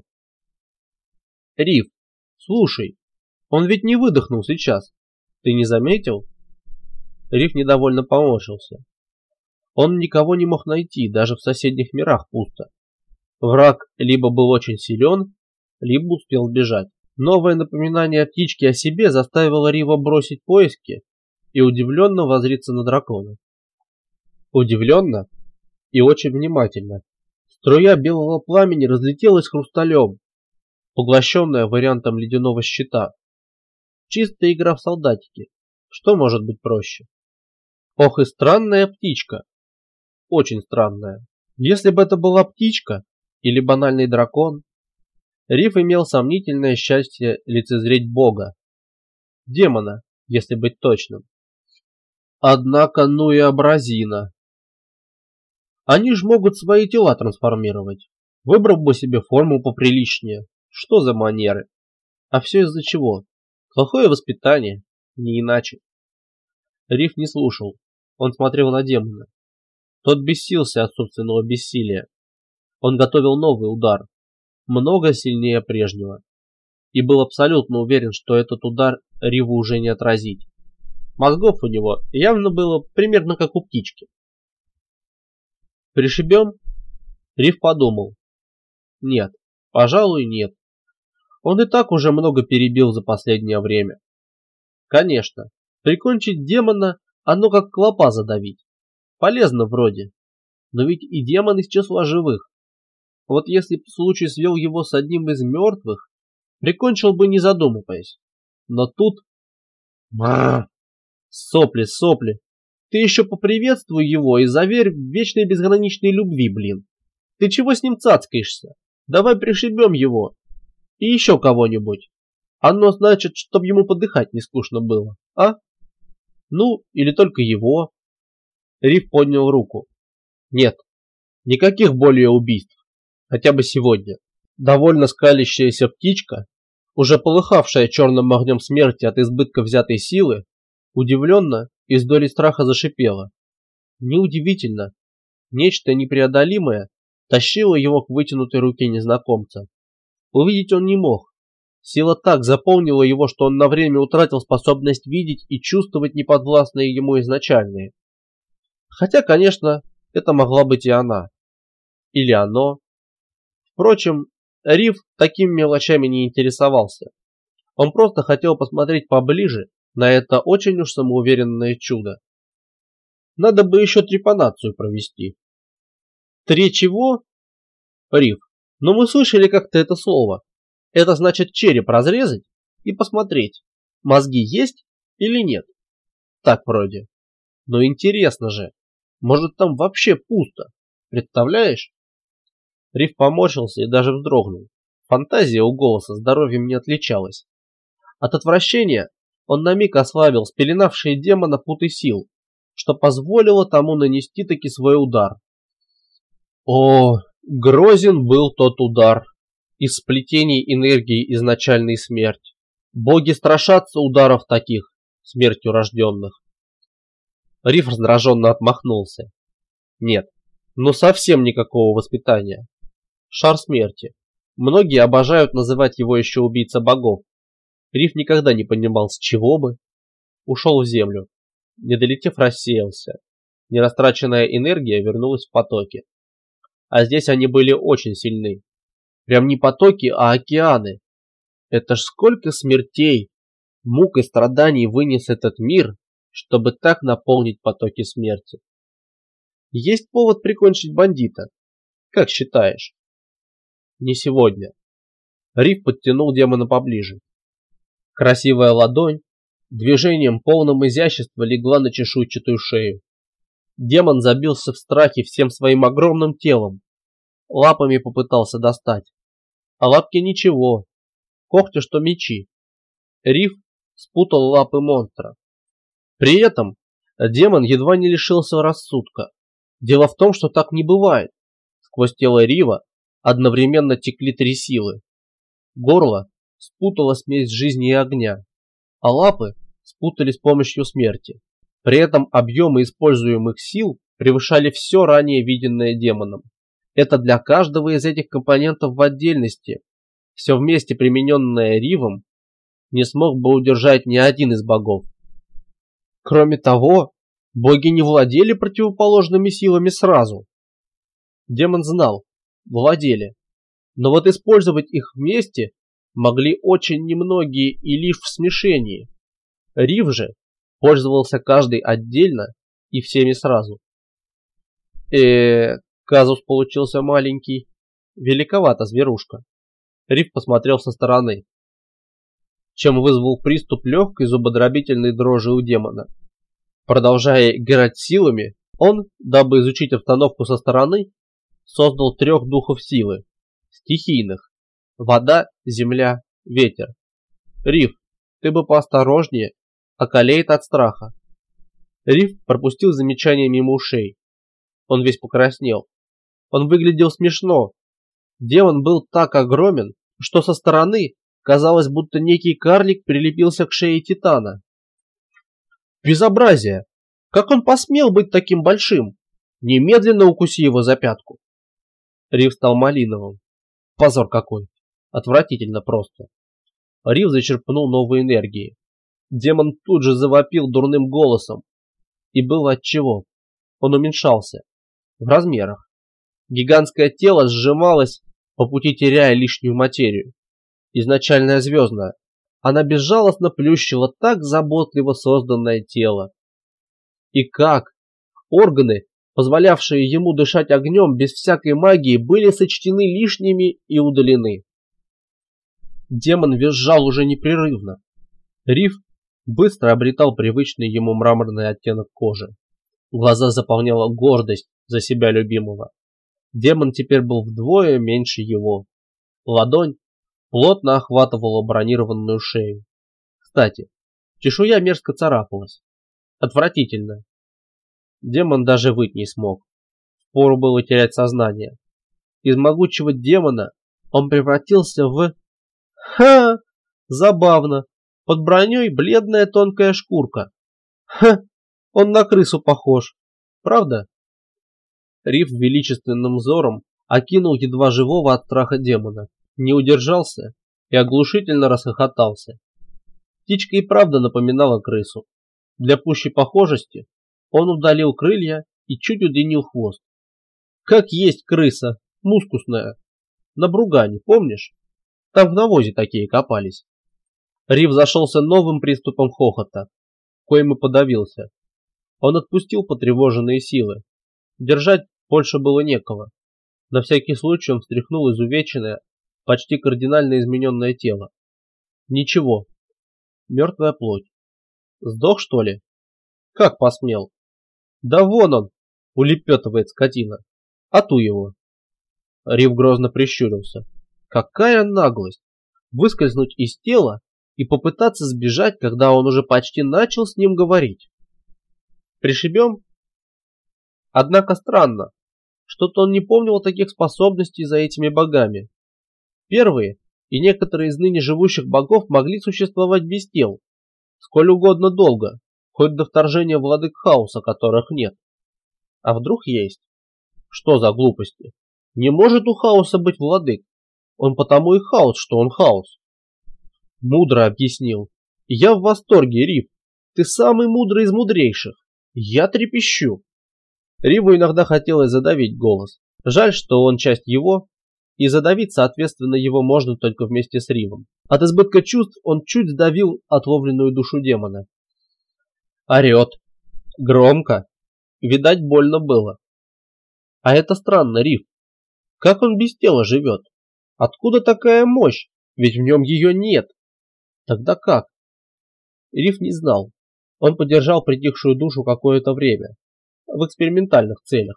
Риф, слушай, он ведь не выдохнул сейчас. Ты не заметил? Риф недовольно поморщился. Он никого не мог найти, даже в соседних мирах пусто. Враг либо был очень силен, либо успел сбежать. Новое напоминание птички о себе заставило Рива бросить поиски и удивленно воззриться на дракона. Удивленно и очень внимательно. Струя белого пламени разлетелась хрусталем, поглощенная вариантом ледяного щита. Чистая игра в солдатики. Что может быть проще? Ох и странная птичка. Очень странная. Если бы это была птичка или банальный дракон, Риф имел сомнительное счастье лицезреть бога. Демона, если быть точным. Однако, ну и образина. Они ж могут свои тела трансформировать. Выбрал бы себе форму поприличнее. Что за манеры? А все из-за чего? Плохое воспитание, не иначе. Риф не слушал. Он смотрел на демона. Тот бесился от собственного бессилия. Он готовил новый удар, много сильнее прежнего. И был абсолютно уверен, что этот удар Риву уже не отразить. Мозгов у него явно было примерно как у птички. Пришибем? Риф подумал. Нет, пожалуй, нет. Он и так уже много перебил за последнее время. Конечно, прикончить демона, оно как клопа задавить. Полезно вроде. Но ведь и демон из числа живых. Вот если б случай свел его с одним из мертвых, прикончил бы не задумываясь. Но тут... Бррр. Сопли, сопли. Ты еще поприветствуй его и заверь в вечной безграничной любви, блин. Ты чего с ним цацкаешься? Давай пришибем его. И еще кого-нибудь. Оно значит, чтоб ему подыхать не скучно было, а? Ну, или только его. Риф поднял руку. Нет, никаких более убийств. Хотя бы сегодня. Довольно скалящаяся птичка, уже полыхавшая черным огнем смерти от избытка взятой силы, удивленно и с долей страха зашипела. Неудивительно. Нечто непреодолимое тащило его к вытянутой руке незнакомца. Увидеть он не мог. Сила так заполнила его, что он на время утратил способность видеть и чувствовать неподвластные ему изначальные. Хотя, конечно, это могла быть и она. Или оно. Впрочем, Риф такими мелочами не интересовался. Он просто хотел посмотреть поближе на это очень уж самоуверенное чудо. Надо бы еще трепанацию провести. Три чего? Риф, но мы слышали как-то это слово. Это значит череп разрезать и посмотреть, мозги есть или нет. Так вроде. Но интересно же, может там вообще пусто, представляешь? Риф поморщился и даже вздрогнул. Фантазия у голоса здоровьем не отличалась. От отвращения он на миг ослабил спеленавшие демона путы сил, что позволило тому нанести таки свой удар. О, грозен был тот удар. Из сплетений энергии изначальной смерть. Боги страшатся ударов таких, смертью рожденных. Риф раздраженно отмахнулся. Нет, ну совсем никакого воспитания. Шар смерти. Многие обожают называть его еще убийца богов. Риф никогда не понимал, с чего бы. Ушел в землю. Не долетев, рассеялся. Нерастраченная энергия вернулась в потоки. А здесь они были очень сильны. Прям не потоки, а океаны. Это ж сколько смертей, мук и страданий вынес этот мир, чтобы так наполнить потоки смерти. Есть повод прикончить бандита. Как считаешь? Не сегодня. Риф подтянул демона поближе. Красивая ладонь движением полным изящества легла на чешуйчатую шею. Демон забился в страхе всем своим огромным телом. Лапами попытался достать. А лапки ничего. Когти, что мечи. Риф спутал лапы монстра. При этом демон едва не лишился рассудка. Дело в том, что так не бывает. Сквозь тело Рива одновременно текли три силы. Горло спутало смесь жизни и огня, а лапы спутали с помощью смерти. При этом объемы используемых сил превышали все ранее виденное демоном. Это для каждого из этих компонентов в отдельности. Все вместе примененное Ривом не смог бы удержать ни один из богов. Кроме того, боги не владели противоположными силами сразу. Демон знал, владели, но вот использовать их вместе могли очень немногие и лишь в смешении. Рив же пользовался каждый отдельно и всеми сразу. Э, казус получился маленький, великовата зверушка. Рив посмотрел со стороны, чем вызвал приступ легкой зубодробительной дрожи у демона. Продолжая играть силами, он, дабы изучить обстановку со стороны, создал трех духов силы, стихийных: вода, земля, ветер. Рив, ты бы поосторожнее, околеет от страха. Рив пропустил замечание мимо ушей. Он весь покраснел. Он выглядел смешно. Демон был так огромен, что со стороны казалось, будто некий карлик прилепился к шее Титана. Безобразие! Как он посмел быть таким большим? Немедленно укуси его за пятку. Рив стал малиновым. Позор какой! Отвратительно просто. Рив зачерпнул новой энергии. Демон тут же завопил дурным голосом. И было отчего. Он уменьшался. В размерах. Гигантское тело сжималось, по пути теряя лишнюю материю. Изначальная звездная. Она безжалостно плющила так заботливо созданное тело. И как? Органы, позволявшие ему дышать огнем без всякой магии, были сочтены лишними и удалены. Демон визжал уже непрерывно. Рив быстро обретал привычный ему мраморный оттенок кожи. Глаза заполняла гордость за себя любимого. Демон теперь был вдвое меньше его. Ладонь плотно охватывала бронированную шею. Кстати, чешуя мерзко царапалась. Отвратительно. Демон даже выть не смог. Впору было терять сознание. Из могучего демона он превратился в... Ха! Забавно. Под броней бледная тонкая шкурка. Ха! Он на крысу похож. Правда? Рив величественным взором окинул едва живого от страха демона. Не удержался и оглушительно расхохотался. Птичка и правда напоминала крысу. Для пущей похожести он удалил крылья и чуть удлинил хвост. Как есть крыса, мускусная. На Бругане, помнишь? Там в навозе такие копались. Рив зашелся новым приступом хохота, коим и подавился. Он отпустил потревоженные силы. Держать больше было некого. На всякий случай он встряхнул изувеченное, почти кардинально измененное тело. Ничего. Мертвая плоть. Сдох, что ли? Как посмел? Да вон он, улепетывает скотина. А ту его. Рив грозно прищурился. Какая наглость! Выскользнуть из тела и попытаться сбежать, когда он уже почти начал с ним говорить. Пришибем? Однако странно. Что-то он не помнил таких способностей за этими богами. Первые и некоторые из ныне живущих богов могли существовать без тел, сколь угодно долго, хоть до вторжения владык хаоса, которых нет. А вдруг есть? Что за глупости? Не может у хаоса быть владык. Он потому и хаос, что он хаос. Мудро объяснил. Я в восторге, Рив. Ты самый мудрый из мудрейших. Я трепещу. Риву иногда хотелось задавить голос. Жаль, что он часть его, и задавить, соответственно, его можно только вместе с Ривом. От избытка чувств он чуть сдавил отловленную душу демона. Орет. Громко. Видать, больно было. А это странно, Рив. Как он без тела живет? Откуда такая мощь? Ведь в нем ее нет. Тогда как? Рив не знал. Он подержал притихшую душу какое-то время. В экспериментальных целях.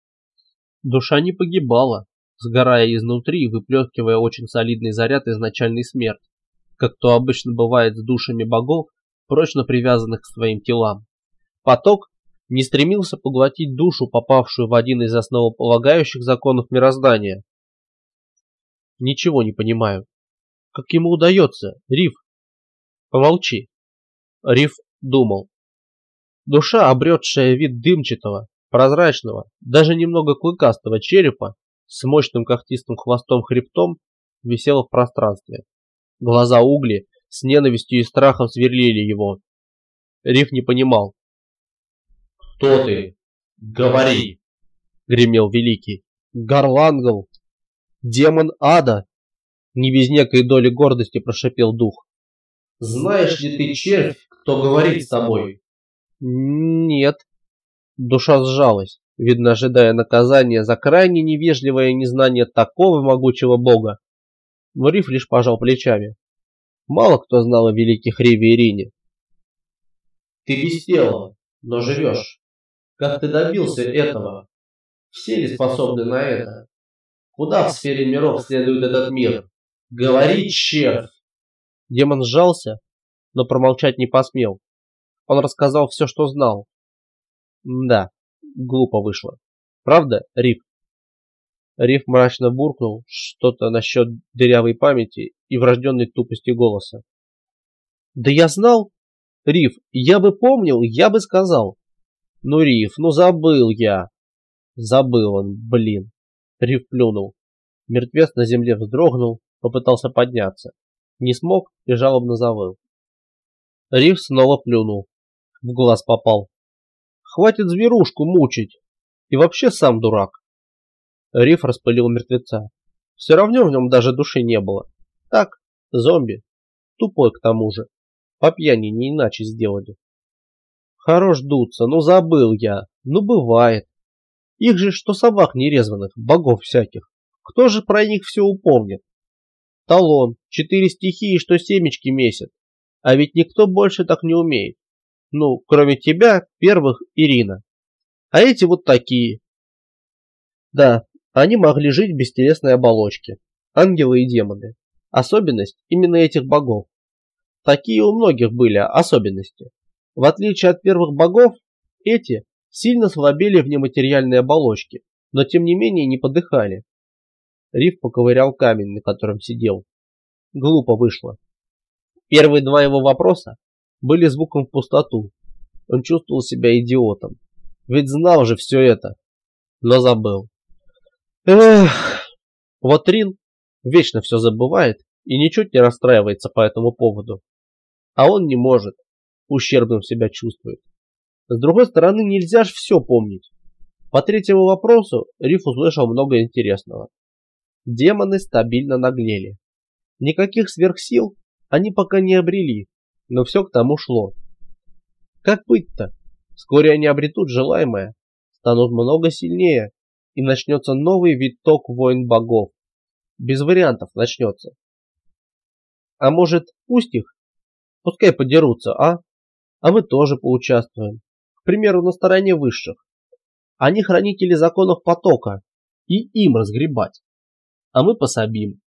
Душа не погибала, сгорая изнутри и выплескивая очень солидный заряд изначальной смерти, как то обычно бывает с душами богов, прочно привязанных к своим телам. Поток не стремился поглотить душу, попавшую в один из основополагающих законов мироздания. Ничего не понимаю. Как ему удается, Риф? Помолчи. Риф думал. Душа, обретшая вид дымчатого, прозрачного, даже немного клыкастого черепа с мощным когтистым хвостом-хребтом, висела в пространстве. Глаза угли с ненавистью и страхом сверлили его. Риф не понимал. «Кто ты? Говори!» — гремел Великий. «Гарлангл! Демон ада!» — не без некой доли гордости прошипел дух. «Знаешь ли ты, червь, кто говорит с тобой?» «Нет». Душа сжалась, видно, ожидая наказания за крайне невежливое незнание такого могучего бога. Но Риф лишь пожал плечами. Мало кто знал о великих Риве и Рине. «Ты без тела, но живешь. Как ты добился этого? Все ли способны на это? Куда в сфере миров следует этот мир? Говори, червь!» Демон сжался, но промолчать не посмел. Он рассказал все, что знал. Да, глупо вышло. Правда, Риф? Риф мрачно буркнул что-то насчет дырявой памяти и врожденной тупости голоса. Да я знал, Риф, я бы помнил, я бы сказал. Ну, Риф, ну забыл я. Забыл он, блин. Риф плюнул. Мертвец на земле вздрогнул, попытался подняться. Не смог и жалобно завыл. Риф снова плюнул. В глаз попал. Хватит зверушку мучить. И вообще сам дурак. Риф распылил мертвеца. Все равно в нем даже души не было. Так, зомби. Тупой к тому же. По пьяни не иначе сделали. Хорош дуться, ну забыл я. Ну бывает. Их же что собак нерезванных, богов всяких. Кто же про них все упомнит? Талон, четыре стихии, что семечки месят. А ведь никто больше так не умеет. Ну, кроме тебя, первых, Ирина. А эти вот такие. Да, они могли жить в бестелесной оболочке. Ангелы и демоны. Особенность именно этих богов. Такие у многих были особенности. В отличие от первых богов, эти сильно слабели в нематериальной оболочке, но тем не менее не подыхали. Риф поковырял камень, на котором сидел. Глупо вышло. Первые два его вопроса были звуком в пустоту. Он чувствовал себя идиотом. Ведь знал же все это. Но забыл. Эх, вот Рин вечно все забывает и ничуть не расстраивается по этому поводу. А он не может. Ущербным себя чувствует. С другой стороны, нельзя же все помнить. По третьему вопросу Риф услышал много интересного. Демоны стабильно наглели. Никаких сверхсил они пока не обрели, но все к тому шло. Как быть-то? Вскоре они обретут желаемое, станут много сильнее, и начнется новый виток войн богов. Без вариантов начнется. А может, пусть их? Пускай подерутся, а? А мы тоже поучаствуем. К примеру, на стороне высших. Они хранители законов потока, и им разгребать. А мы пособим.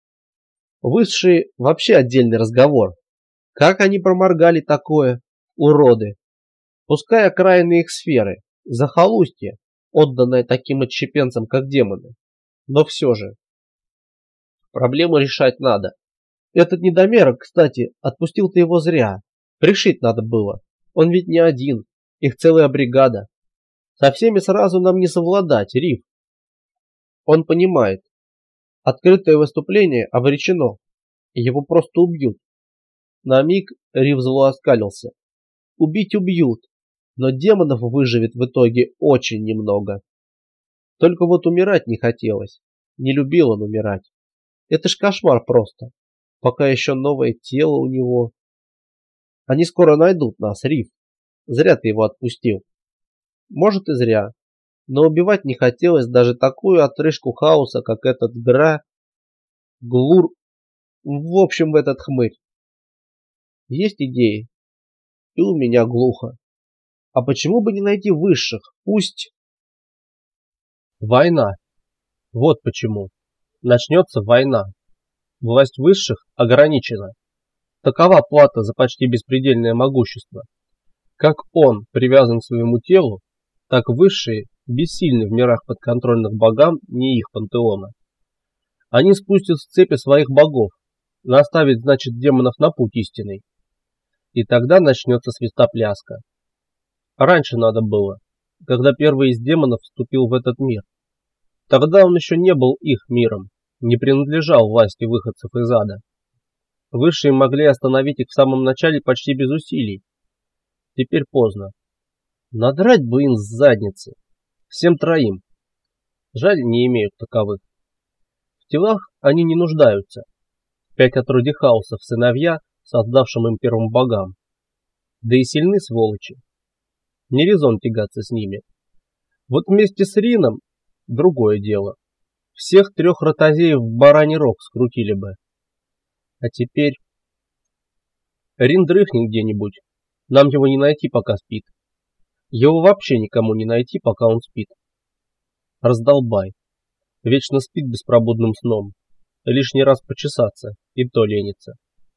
Высшие вообще отдельный разговор. Как они проморгали такое, уроды? Пускай окраины их сферы, захолустье, отданное таким отщепенцам, как демоны. Но все же. Проблему решать надо. Этот недомерок, кстати, отпустил ты его зря. Пришить надо было. Он ведь не один, их целая бригада. Со всеми сразу нам не совладать, Риф. Он понимает. Открытое выступление обречено. Его просто убьют. На миг Риф зло оскалился. Убить убьют, но демонов выживет в итоге очень немного. Только вот умирать не хотелось. Не любил он умирать. Это ж кошмар просто. Пока еще новое тело у него. Они скоро найдут нас, Риф. Зря ты его отпустил. Может и зря. Но убивать не хотелось даже такую отрыжку хаоса, как этот Гра, Глур, в общем, этот хмырь. Есть идеи. И у меня глухо. А почему бы не найти высших? Пусть... Война. Вот почему. Начнется война. Власть высших ограничена. Такова плата за почти беспредельное могущество. Как он привязан к своему телу, так высшие бессильны в мирах подконтрольных богам не их пантеона. Они спустят с цепи своих богов, наставят, значит, демонов на путь истинный. И тогда начнется свистопляска. Раньше надо было, когда первый из демонов вступил в этот мир. Тогда он еще не был их миром, не принадлежал власти выходцев из ада. Высшие могли остановить их в самом начале почти без усилий. Теперь поздно. Надрать бы им с задницы. Всем троим. Жаль, не имеют таковых. В телах они не нуждаются. Пять отроди хаоса в сыновья, создавшим им первым богам. Да и сильны сволочи. Не резон тягаться с ними. Вот вместе с Рином другое дело. Всех трех ротозеев в бараний рог скрутили бы. А теперь... Рин дрыхнет где-нибудь. Нам его не найти, пока спит. Его вообще никому не найти, пока он спит. Раздолбай. Вечно спит беспробудным сном. Лишний раз почесаться, и то ленится.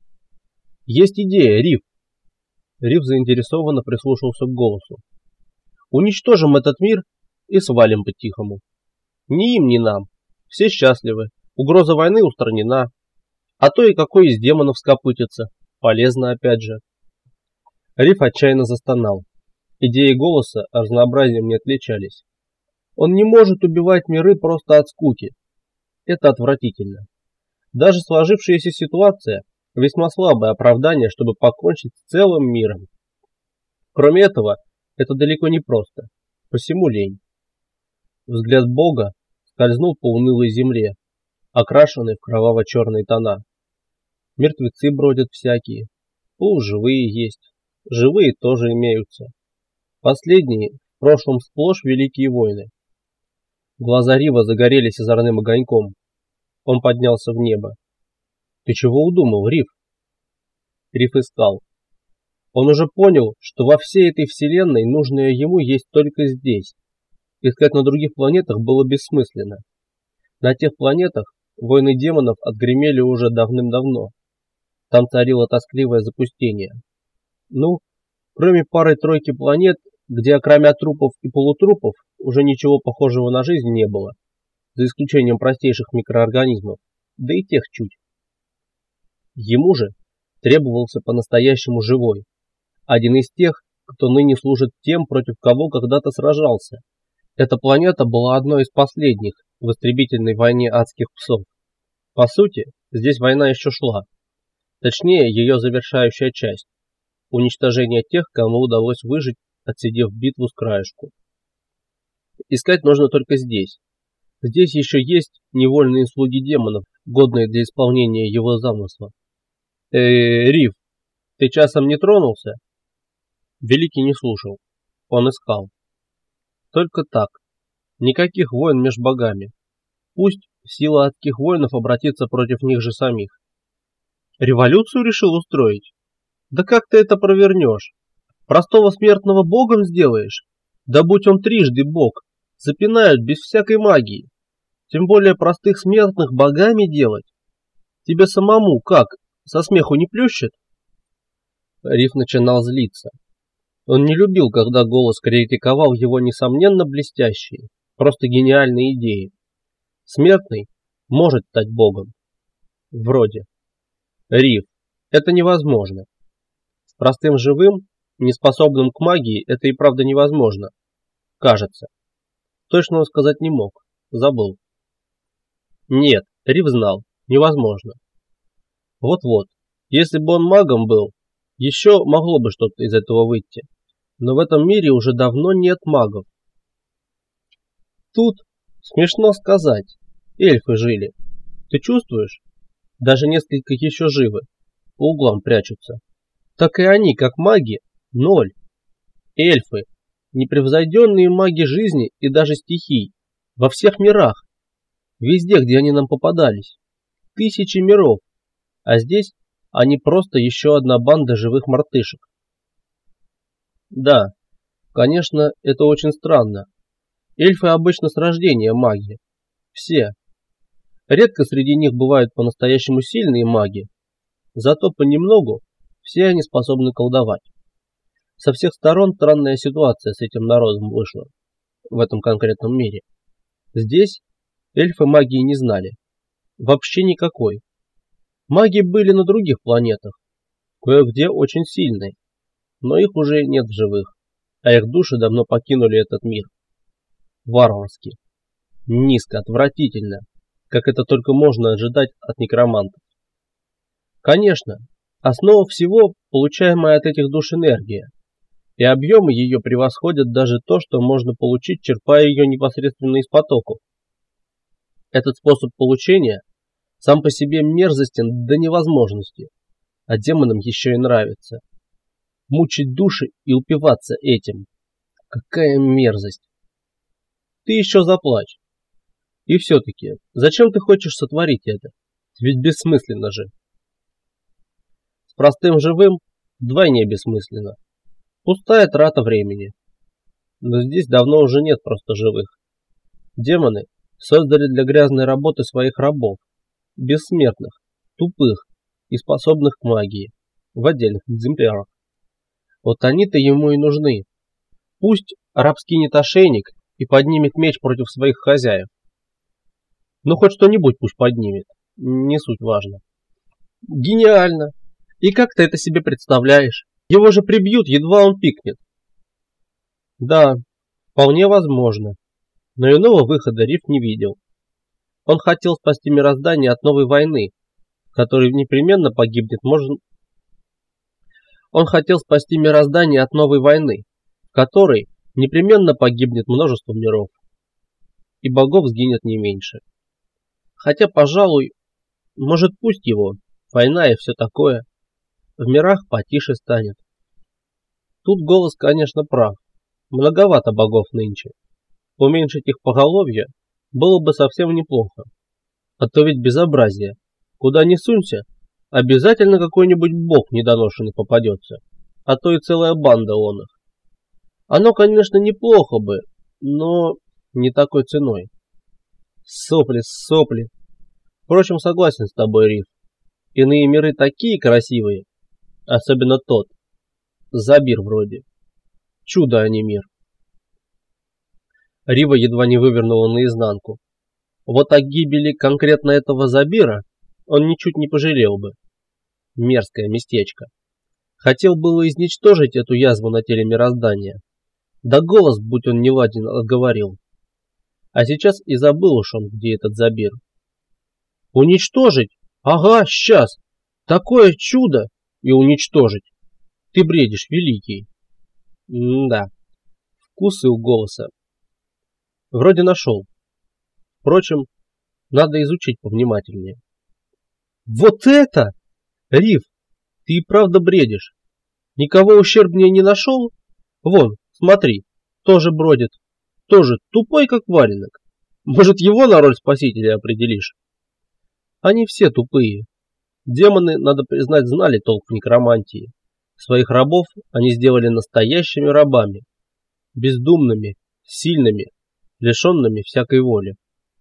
Есть идея, Риф. Риф заинтересованно прислушался к голосу. Уничтожим этот мир и свалим по-тихому. Ни им, ни нам. Все счастливы. Угроза войны устранена. А то и какой из демонов скопытится. Полезно опять же. Риф отчаянно застонал. Идеи голоса разнообразием не отличались. Он не может убивать миры просто от скуки. Это отвратительно. Даже сложившаяся ситуация – весьма слабое оправдание, чтобы покончить с целым миром. Кроме этого, это далеко не просто. Посему лень. Взгляд Бога скользнул по унылой земле, окрашенной в кроваво-черные тона. Мертвецы бродят всякие, полуживые есть, живые тоже имеются. Последние в прошлом сплошь великие войны. Глаза Рива загорелись озорным огоньком. Он поднялся в небо. Ты чего удумал, Рив? Рив искал. Он уже понял, что во всей этой вселенной нужное ему есть только здесь. Искать на других планетах было бессмысленно. На тех планетах войны демонов отгремели уже давным-давно. Там царило тоскливое запустение. Ну, кроме пары-тройки планет, где окромя трупов и полутрупов уже ничего похожего на жизнь не было, за исключением простейших микроорганизмов, да и тех чуть. Ему же требовался по-настоящему живой, один из тех, кто ныне служит тем, против кого когда-то сражался. Эта планета была одной из последних в истребительной войне адских псов. По сути, здесь война еще шла. Точнее, ее завершающая часть. Уничтожение тех, кому удалось выжить, отсидев битву с краешку. Искать нужно только здесь. Здесь еще есть невольные слуги демонов, годные для исполнения его замысла. Э, Рив, ты часом не тронулся? Великий не слушал. Он искал. Только так. Никаких войн между богами. Пусть сила адских воинов обратится против них же самих. Революцию решил устроить? Да как ты это провернешь? Простого смертного богом сделаешь? Да будь он трижды бог, запинают без всякой магии. Тем более простых смертных богами делать. Тебе самому как, со смеху не плющит? Риф начинал злиться. Он не любил, когда голос критиковал его несомненно блестящие, просто гениальные идеи. Смертный может стать богом. Вроде. Риф, это невозможно. С простым живым, неспособным к магии, это и правда невозможно. Кажется. Точно он сказать не мог. Забыл. Нет, Риф знал. Невозможно. Вот-вот. Если бы он магом был, еще могло бы что-то из этого выйти. Но в этом мире уже давно нет магов. Тут, смешно сказать, эльфы жили. Ты чувствуешь? Даже несколько еще живы. По углам прячутся. Так и они, как маги, ноль. Эльфы, непревзойденные маги жизни и даже стихий. Во всех мирах. Везде, где они нам попадались. Тысячи миров. А здесь они просто еще одна банда живых мартышек. Да, конечно, это очень странно. Эльфы обычно с рождения маги. Все. Редко среди них бывают по-настоящему сильные маги. Зато понемногу все они способны колдовать. Со всех сторон странная ситуация с этим народом вышла в этом конкретном мире. Здесь эльфы магии не знали. Вообще никакой. Маги были на других планетах, кое-где очень сильные, но их уже нет в живых, а их души давно покинули этот мир. Варварски, низко, отвратительно, как это только можно ожидать от некромантов. Конечно, основа всего получаемая от этих душ энергия, и объемы ее превосходят даже то, что можно получить, черпая ее непосредственно из потоков. Этот способ получения сам по себе мерзостен до невозможности, а демонам еще и нравится. Мучить души и упиваться этим. Какая мерзость! Ты еще заплачь. И все-таки, зачем ты хочешь сотворить это? Ведь бессмысленно же. С простым живым вдвойне бессмысленно. Пустая трата времени. Но здесь давно уже нет просто живых. Демоны создали для грязной работы своих рабов, бессмертных, тупых и способных к магии, в отдельных экземплярах. Вот они-то ему и нужны. Пусть раб скинет ошейник и поднимет меч против своих хозяев. Ну хоть что-нибудь пусть поднимет, не суть важно. Гениально! И как ты это себе представляешь? Его же прибьют, едва он пикнет. Да, вполне возможно. Но иного выхода Риф не видел. Он хотел спасти мироздание от новой войны, в которой непременно погибнет можно... Он хотел спасти мироздание от новой войны, в которой непременно погибнет множество миров. И богов сгинет не меньше. Хотя, пожалуй, может пусть его, война и все такое, в мирах потише станет. Тут голос, конечно, прав. Многовато богов нынче. Уменьшить их поголовье было бы совсем неплохо. А то ведь безобразие. Куда ни сунься, обязательно какой-нибудь бог недоношенный попадется. А то и целая банда он их. Оно, конечно, неплохо бы, но не такой ценой. Сопли, сопли. Впрочем, согласен с тобой, Риф. Иные миры такие красивые. Особенно тот. Забир вроде. Чудо, а не мир. Рива едва не вывернула наизнанку. Вот о гибели конкретно этого Забира он ничуть не пожалел бы. Мерзкое местечко. Хотел было изничтожить эту язву на теле мироздания. Да голос, будь он не ладен, отговорил. А сейчас и забыл уж он, где этот Забир. Уничтожить? Ага, сейчас. Такое чудо! И уничтожить. Ты бредишь, великий. М-да. Вкусы у голоса. Вроде нашел. Впрочем, надо изучить повнимательнее. Вот это! Риф, ты и правда бредишь. Никого ущербнее не нашел? Вон, смотри, тоже бродит. Тоже тупой, как валенок. Может, его на роль спасителя определишь? Они все тупые. Демоны, надо признать, знали толк в некромантии. Своих рабов они сделали настоящими рабами. Бездумными, сильными, лишенными всякой воли.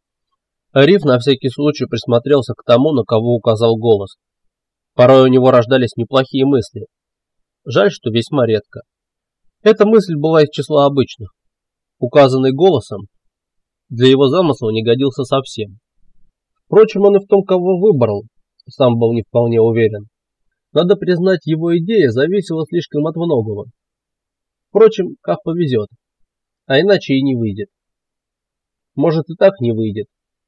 Риф на всякий случай присмотрелся к тому, на кого указал голос. Порой у него рождались неплохие мысли. Жаль, что весьма редко. Эта мысль была из числа обычных. Указанный голосом для его замысла не годился совсем. Впрочем, он и в том, кого выбрал, сам был не вполне уверен. Надо признать, его идея зависела слишком от многого. Впрочем, как повезет. А иначе и не выйдет. Может, и так не выйдет.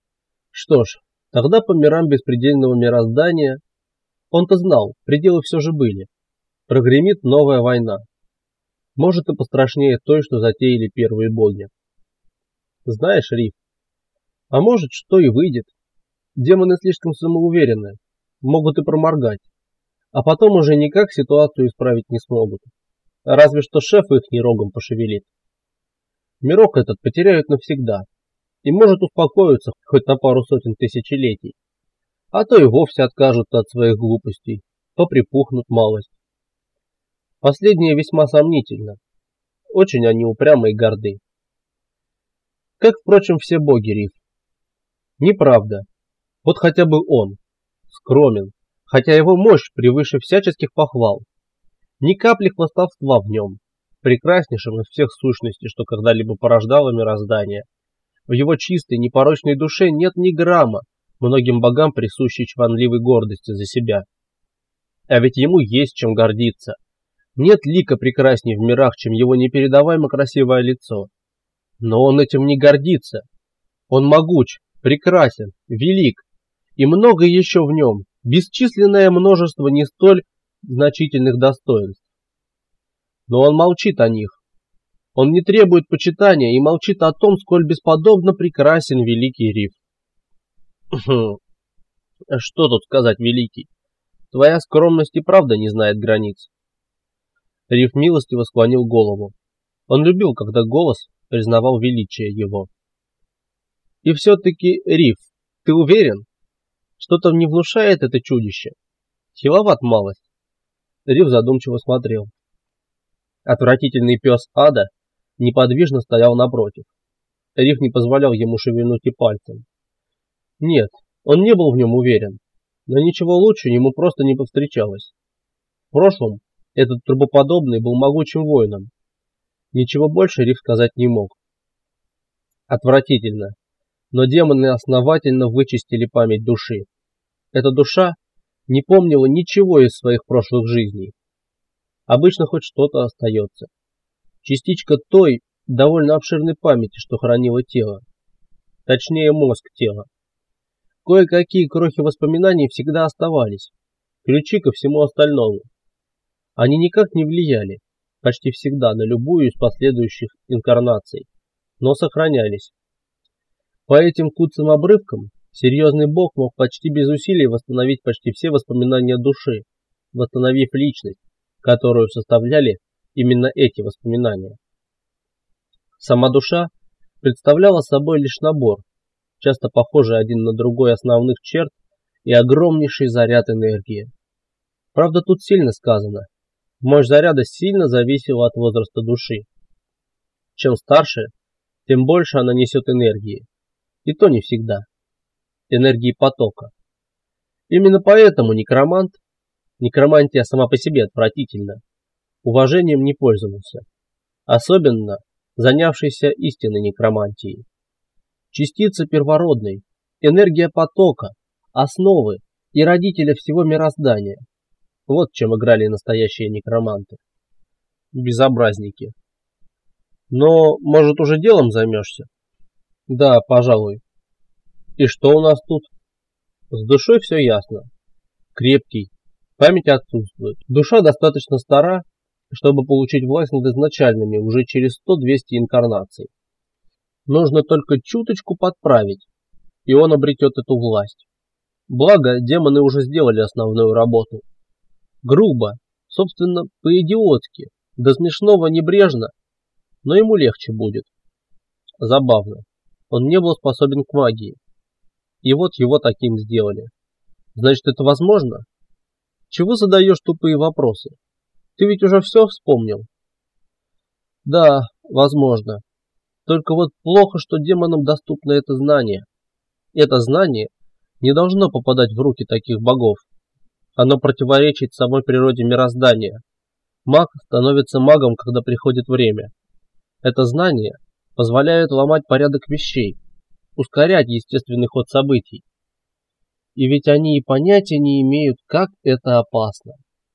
Что ж, тогда по мирам беспредельного мироздания, он-то знал, пределы все же были, прогремит новая война. Может, и пострашнее той, что затеяли первые боги. Знаешь, Риф, а может, что и выйдет. Демоны слишком самоуверенны, могут и проморгать, а потом уже никак ситуацию исправить не смогут. Разве что шеф их не рогом пошевелит. Мирок этот потеряют навсегда, и может успокоиться хоть на пару сотен тысячелетий, а то и вовсе откажутся от своих глупостей, поприпухнут малость. Последнее весьма сомнительно, очень они упрямы и горды. Как, впрочем, все боги, Риф. Неправда. Вот хотя бы он, скромен, хотя его мощь превыше всяческих похвал. Ни капли хвастовства в нем, прекраснейшем из всех сущностей, что когда-либо порождало мироздание. В его чистой, непорочной душе нет ни грамма многим богам присущей чванливой гордости за себя. А ведь ему есть чем гордиться. Нет лика прекрасней в мирах, чем его непередаваемо красивое лицо. Но он этим не гордится. Он могуч, прекрасен, велик, и много еще в нем, бесчисленное множество не столь значительных достоинств. Но он молчит о них. Он не требует почитания и молчит о том, сколь бесподобно прекрасен великий Риф. Что тут сказать, великий? Твоя скромность и правда не знает границ. Риф милостиво склонил голову. Он любил, когда голос признавал величие его. И все-таки, Риф, ты уверен? Что-то не внушает это чудище. Хиловат малость. Риф задумчиво смотрел. Отвратительный пес ада неподвижно стоял напротив. Риф не позволял ему шевельнуть и пальцем. Нет, он не был в нем уверен, но ничего лучше ему просто не повстречалось. В прошлом этот трубоподобный был могучим воином. Ничего больше Риф сказать не мог. Отвратительно, но демоны основательно вычистили память души. Эта душа не помнила ничего из своих прошлых жизней. Обычно хоть что-то остается. Частичка той довольно обширной памяти, что хранило тело. Точнее, мозг тела. Кое-какие крохи воспоминаний всегда оставались. Ключи ко всему остальному. Они никак не влияли, почти всегда, на любую из последующих инкарнаций, но сохранялись. По этим куцым обрывкам серьезный бог мог почти без усилий восстановить почти все воспоминания души, восстановив личность, которую составляли именно эти воспоминания. Сама душа представляла собой лишь набор, часто похожий один на другой основных черт и огромнейший заряд энергии. Правда, тут сильно сказано. Мощь заряда сильно зависела от возраста души. Чем старше, тем больше она несет энергии. И то не всегда. Энергии потока. Именно поэтому некромант, некромантия сама по себе отвратительна, уважением не пользовался. Особенно занявшийся истинной некромантией. Частица первородной, энергия потока, основы и родителя всего мироздания. Вот чем играли настоящие некроманты. Безобразники. Но, может, уже делом займешься? Да, пожалуй. И что у нас тут? С душой все ясно. Крепкий. Память отсутствует. Душа достаточно стара, чтобы получить власть над изначальными уже через сто-двести инкарнаций. Нужно только чуточку подправить, и он обретет эту власть. Благо, демоны уже сделали основную работу. Грубо, собственно, по-идиотски, до смешного небрежно, но ему легче будет. Забавно, он не был способен к магии. И вот его таким сделали. Значит, это возможно? Чего задаешь тупые вопросы? Ты ведь уже все вспомнил? Да, возможно. Только вот плохо, что демонам доступно это знание. Это знание не должно попадать в руки таких богов. Оно противоречит самой природе мироздания. Маг становится магом, когда приходит время. Это знание позволяет ломать порядок вещей, ускорять естественный ход событий. И ведь они и понятия не имеют, как это опасно.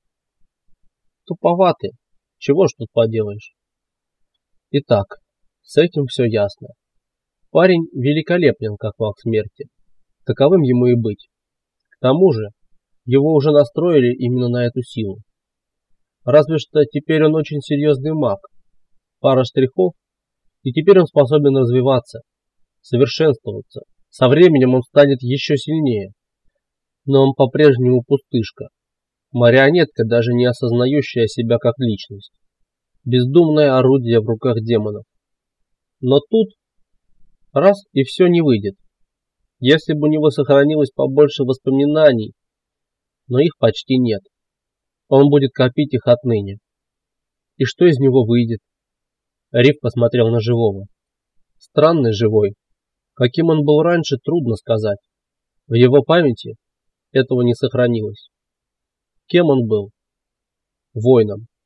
Туповаты. Чего ж тут поделаешь? Итак, с этим все ясно. Парень великолепен, как маг смерти. Таковым ему и быть. К тому же, его уже настроили именно на эту силу. Разве что теперь он очень серьезный маг. Пара штрихов, и теперь он способен развиваться, совершенствоваться. Со временем он станет еще сильнее. Но он по-прежнему пустышка. Марионетка, даже не осознающая себя как личность. Бездумное орудие в руках демонов. Но тут раз и все не выйдет. Если бы у него сохранилось побольше воспоминаний, но их почти нет. Он будет копить их отныне. И что из него выйдет? Риф посмотрел на живого. Странный живой. Каким он был раньше, трудно сказать. В его памяти этого не сохранилось. Кем он был? Воином.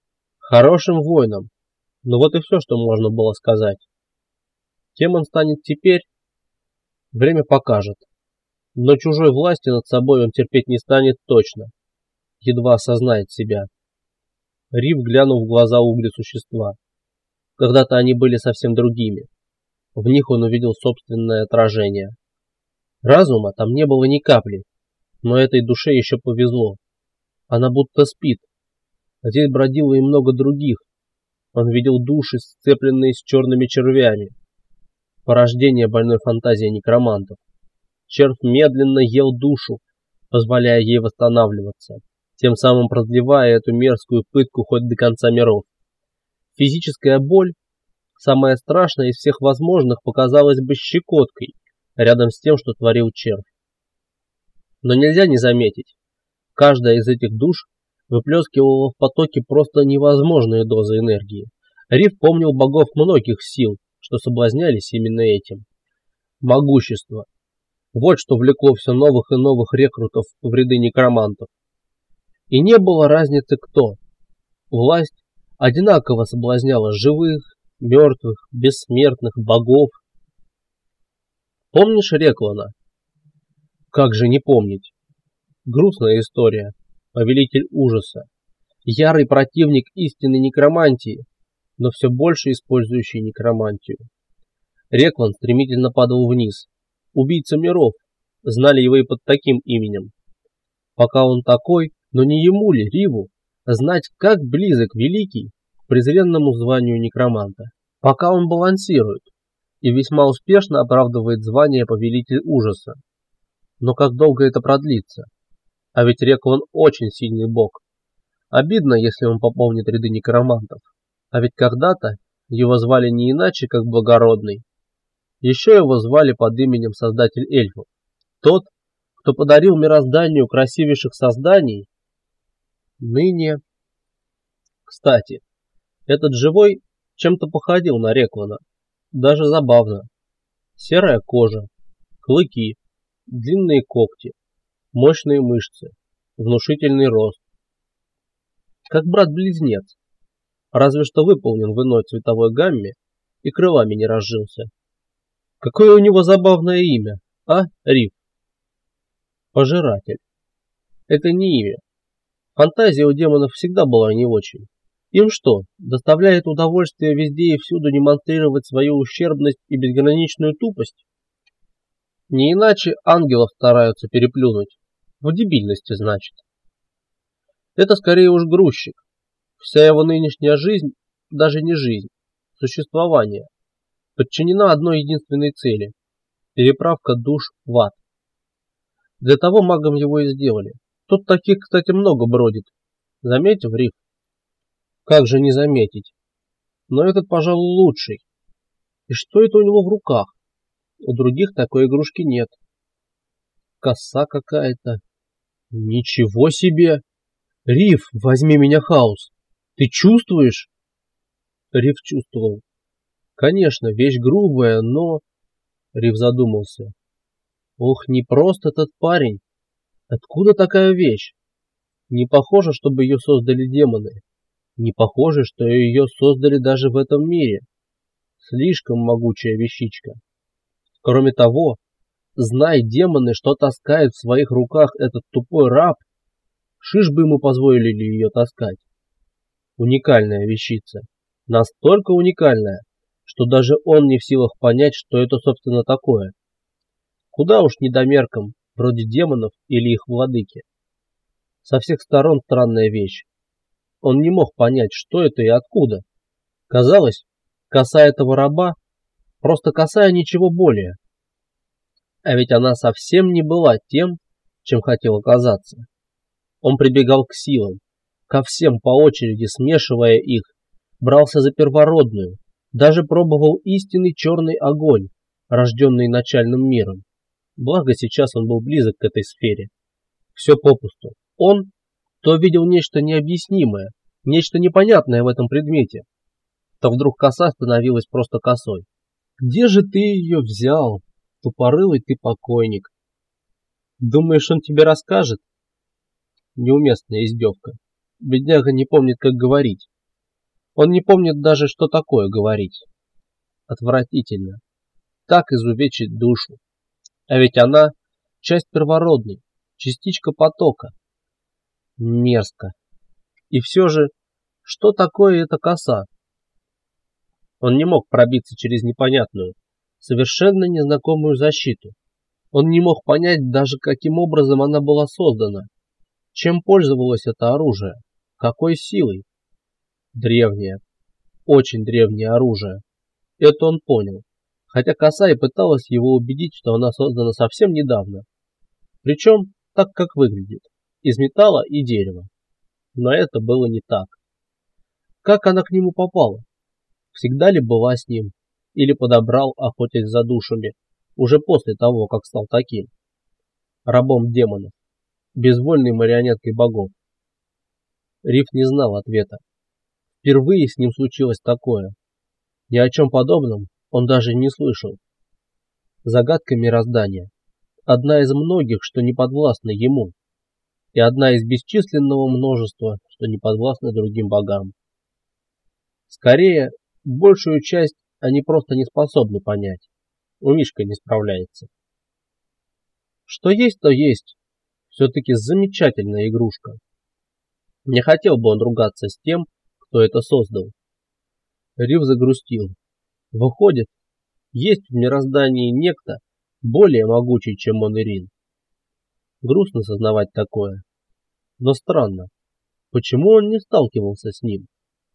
Хорошим воином. Но вот и все, что можно было сказать. Кем он станет теперь, время покажет. Но чужой власти над собой он терпеть не станет точно. Едва осознает себя. Рив глянул в глаза угли существа. Когда-то они были совсем другими. В них он увидел собственное отражение. Разума там не было ни капли, но этой душе еще повезло. Она будто спит. Здесь бродило и много других. Он видел души, сцепленные с черными червями. Порождение больной фантазии некромантов. Червь медленно ел душу, позволяя ей восстанавливаться, тем самым продлевая эту мерзкую пытку хоть до конца миров. Физическая боль, самая страшная из всех возможных, показалась бы щекоткой рядом с тем, что творил червь. Но нельзя не заметить, каждая из этих душ выплескивала в потоке просто невозможные дозы энергии. Рив помнил богов многих сил, что соблазнялись именно этим. Могущество. Вот что влекло все новых и новых рекрутов в ряды некромантов. И не было разницы кто. Власть одинаково соблазняла живых, мертвых, бессмертных, богов. Помнишь Реклана? Как же не помнить? Грустная история. Повелитель ужаса. Ярый противник истинной некромантии, но все больше использующий некромантию. Реклан стремительно падал вниз. Убийца миров. Знали его и под таким именем. Пока он такой, но не ему ли, Риву, знать, как близок Великий к презренному званию некроманта. Пока он балансирует и весьма успешно оправдывает звание Повелитель ужаса. Но как долго это продлится? А ведь Реклан очень сильный бог. Обидно, если он пополнит ряды некромантов. А ведь когда-то его звали не иначе, как Благородный. Еще его звали под именем Создатель эльфов. Тот, кто подарил мирозданию красивейших созданий, ныне... Кстати, этот живой чем-то походил на Реклана. Даже забавно. Серая кожа, клыки, длинные когти, мощные мышцы, внушительный рост. Как брат-близнец, разве что выполнен в иной цветовой гамме и крылами не разжился. Какое у него забавное имя, а, Рив? Пожиратель. Это не имя. Фантазия у демонов всегда была не очень. Им что, доставляет удовольствие везде и всюду демонстрировать свою ущербность и безграничную тупость? Не иначе ангелов стараются переплюнуть. В дебильности, значит. Это скорее уж грузчик. Вся его нынешняя жизнь, даже не жизнь, существование, подчинена одной единственной цели – переправка душ в ад. Для того магом его и сделали. Тут таких, кстати, много бродит. Заметив, Рив? Как же не заметить? Но этот, пожалуй, лучший. И что это у него в руках? У других такой игрушки нет. Коса какая-то. Ничего себе! Рив, возьми меня, Хаос. Ты чувствуешь? Рив чувствовал. Конечно, вещь грубая, но... Рив задумался. Ох, не просто тот парень. Откуда такая вещь? Не похоже, чтобы ее создали демоны. Не похоже, что ее создали даже в этом мире. Слишком могучая вещичка. Кроме того, знай демоны, что таскает в своих руках этот тупой раб, шиш бы ему позволили ее таскать. Уникальная вещица. Настолько уникальная, что даже он не в силах понять, что это собственно такое. Куда уж недомеркам, вроде демонов или их владыки. Со всех сторон странная вещь. Он не мог понять, что это и откуда. Казалось, коса этого раба просто коса и ничего более. А ведь она совсем не была тем, чем хотел оказаться. Он прибегал к силам, ко всем по очереди, смешивая их, брался за первородную, даже пробовал истинный черный огонь, рожденный начальным миром. Благо сейчас он был близок к этой сфере. Все попусту. Он то видел нечто необъяснимое, нечто непонятное в этом предмете, то вдруг коса становилась просто косой. Где же ты ее взял, тупорылый ты покойник? Думаешь, он тебе расскажет? Неуместная издевка. Бедняга не помнит, как говорить. Он не помнит даже, что такое говорить. Отвратительно. Так изувечить душу. А ведь она часть первородной, частичка потока. Мерзко. И все же, что такое эта коса? Он не мог пробиться через непонятную, совершенно незнакомую защиту. Он не мог понять даже, каким образом она была создана. Чем пользовалось это оружие? Какой силой? Древнее, очень древнее оружие. Это он понял. Хотя коса и пыталась его убедить, что она создана совсем недавно. Причем так, как выглядит. Из металла и дерева. Но это было не так. Как она к нему попала? Всегда ли была с ним? Или подобрал, охотясь за душами, уже после того, как стал таким? Рабом демонов. Безвольной марионеткой богов. Риф не знал ответа. Впервые с ним случилось такое. Ни о чем подобном он даже не слышал. Загадка мироздания. Одна из многих, что не подвластна ему. И одна из бесчисленного множества, что не подвластны другим богам. Скорее, большую часть они просто не способны понять. У Мишка не справляется. Что есть, то есть. Все-таки замечательная игрушка. Не хотел бы он ругаться с тем, кто это создал. Риф загрустил. Выходит, есть в мироздании некто более могучий, чем он, Ирин. Грустно сознавать такое. Но странно, почему он не сталкивался с ним?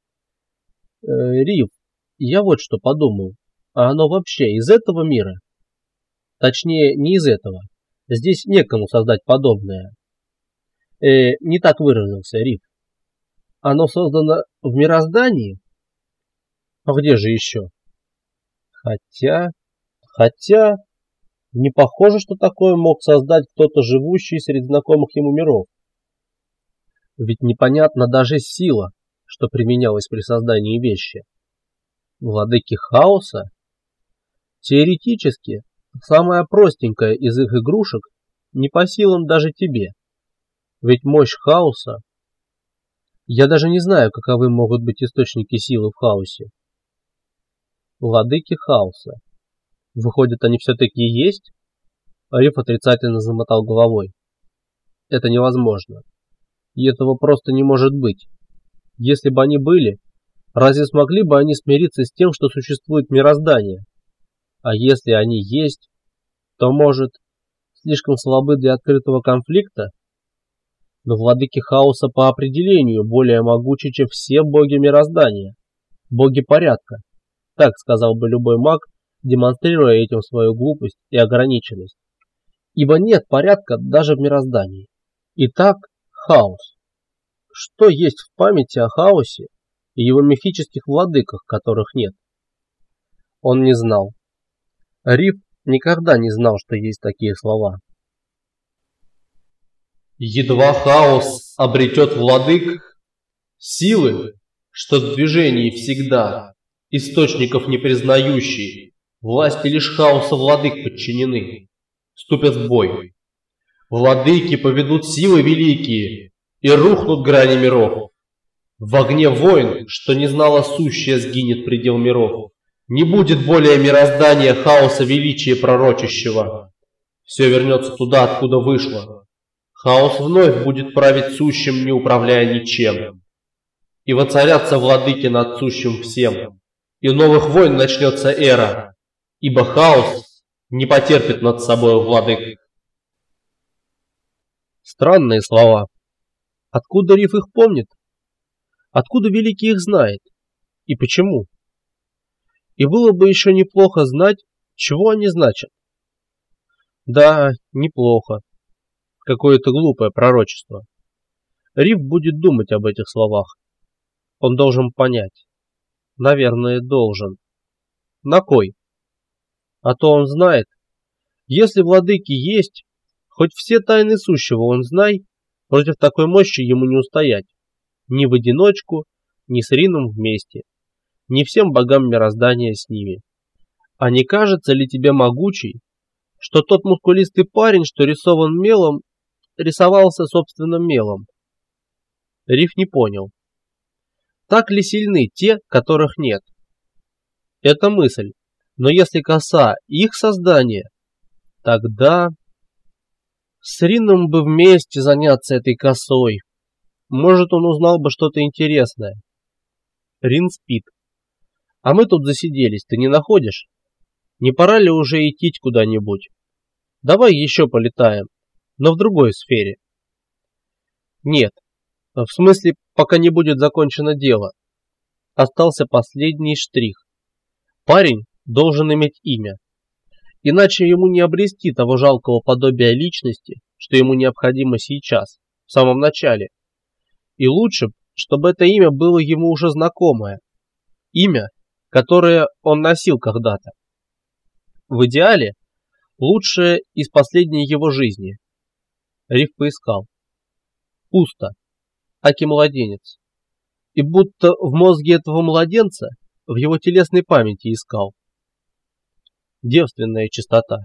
Э, Риф, я вот что подумал. А оно вообще из этого мира? Точнее, не из этого. Здесь некому создать подобное. Э, не так выразился Риф. Оно создано в мироздании? А где же еще? Хотя... Хотя... Не похоже, что такое мог создать кто-то, живущий среди знакомых ему миров. Ведь непонятна даже сила, что применялась при создании вещи. Владыки хаоса? Теоретически, самая простенькая из их игрушек не по силам даже тебе. Ведь мощь хаоса... Я даже не знаю, каковы могут быть источники силы в хаосе. Владыки хаоса. Выходит, они все-таки есть? Риф отрицательно замотал головой. Это невозможно. И этого просто не может быть. Если бы они были, разве смогли бы они смириться с тем, что существует мироздание? А если они есть, то, может, слишком слабы для открытого конфликта? Но владыки хаоса по определению более могучи, чем все боги мироздания. Боги порядка. Так сказал бы любой маг, демонстрируя этим свою глупость и ограниченность. Ибо нет порядка даже в мироздании. Итак, хаос. Что есть в памяти о хаосе и его мифических владыках, которых нет? Он не знал. Риф никогда не знал, что есть такие слова. Едва хаос обретет владык, силы, что в движении всегда, источников не признающие, власти лишь хаоса владык подчинены, вступят в бой. Владыки поведут силы великие и рухнут грани миров. В огне войн, что не знало сущее, сгинет предел миров. Не будет более мироздания хаоса величия пророчащего. Все вернется туда, откуда вышло. Хаос вновь будет править сущим, не управляя ничем. И воцарятся владыки над сущим всем. И новых войн начнется эра, ибо хаос не потерпит над собой владык. Странные слова. Откуда Риф их помнит? Откуда Великий их знает? И почему? И было бы еще неплохо знать, чего они значат. Да, неплохо. Какое-то глупое пророчество. Риф будет думать об этих словах. Он должен понять. Наверное, должен. На кой? А то он знает. Если владыки есть, хоть все тайны сущего он знай, против такой мощи ему не устоять. Ни в одиночку, ни с Рином вместе. Ни всем богам мироздания с ними. А не кажется ли тебе, могучий, что тот мускулистый парень, что рисован мелом, рисовался собственным мелом? Риф не понял. Так ли сильны те, которых нет? Это мысль. Но если коса их создание, тогда с Рином бы вместе заняться этой косой. Может, он узнал бы что-то интересное. Рин спит. А мы тут засиделись, ты не находишь? Не пора ли уже идти куда-нибудь? Давай еще полетаем, но в другой сфере. Нет, в смысле, пока не будет закончено дело. Остался последний штрих. Парень должен иметь имя. Иначе ему не обрести того жалкого подобия личности, что ему необходимо сейчас, в самом начале. И лучше, чтобы это имя было ему уже знакомое. Имя, которое он носил когда-то. В идеале, лучшее из последней его жизни. Риф поискал. Пусто. Аки младенец. И будто в мозге этого младенца в его телесной памяти искал. Девственная чистота.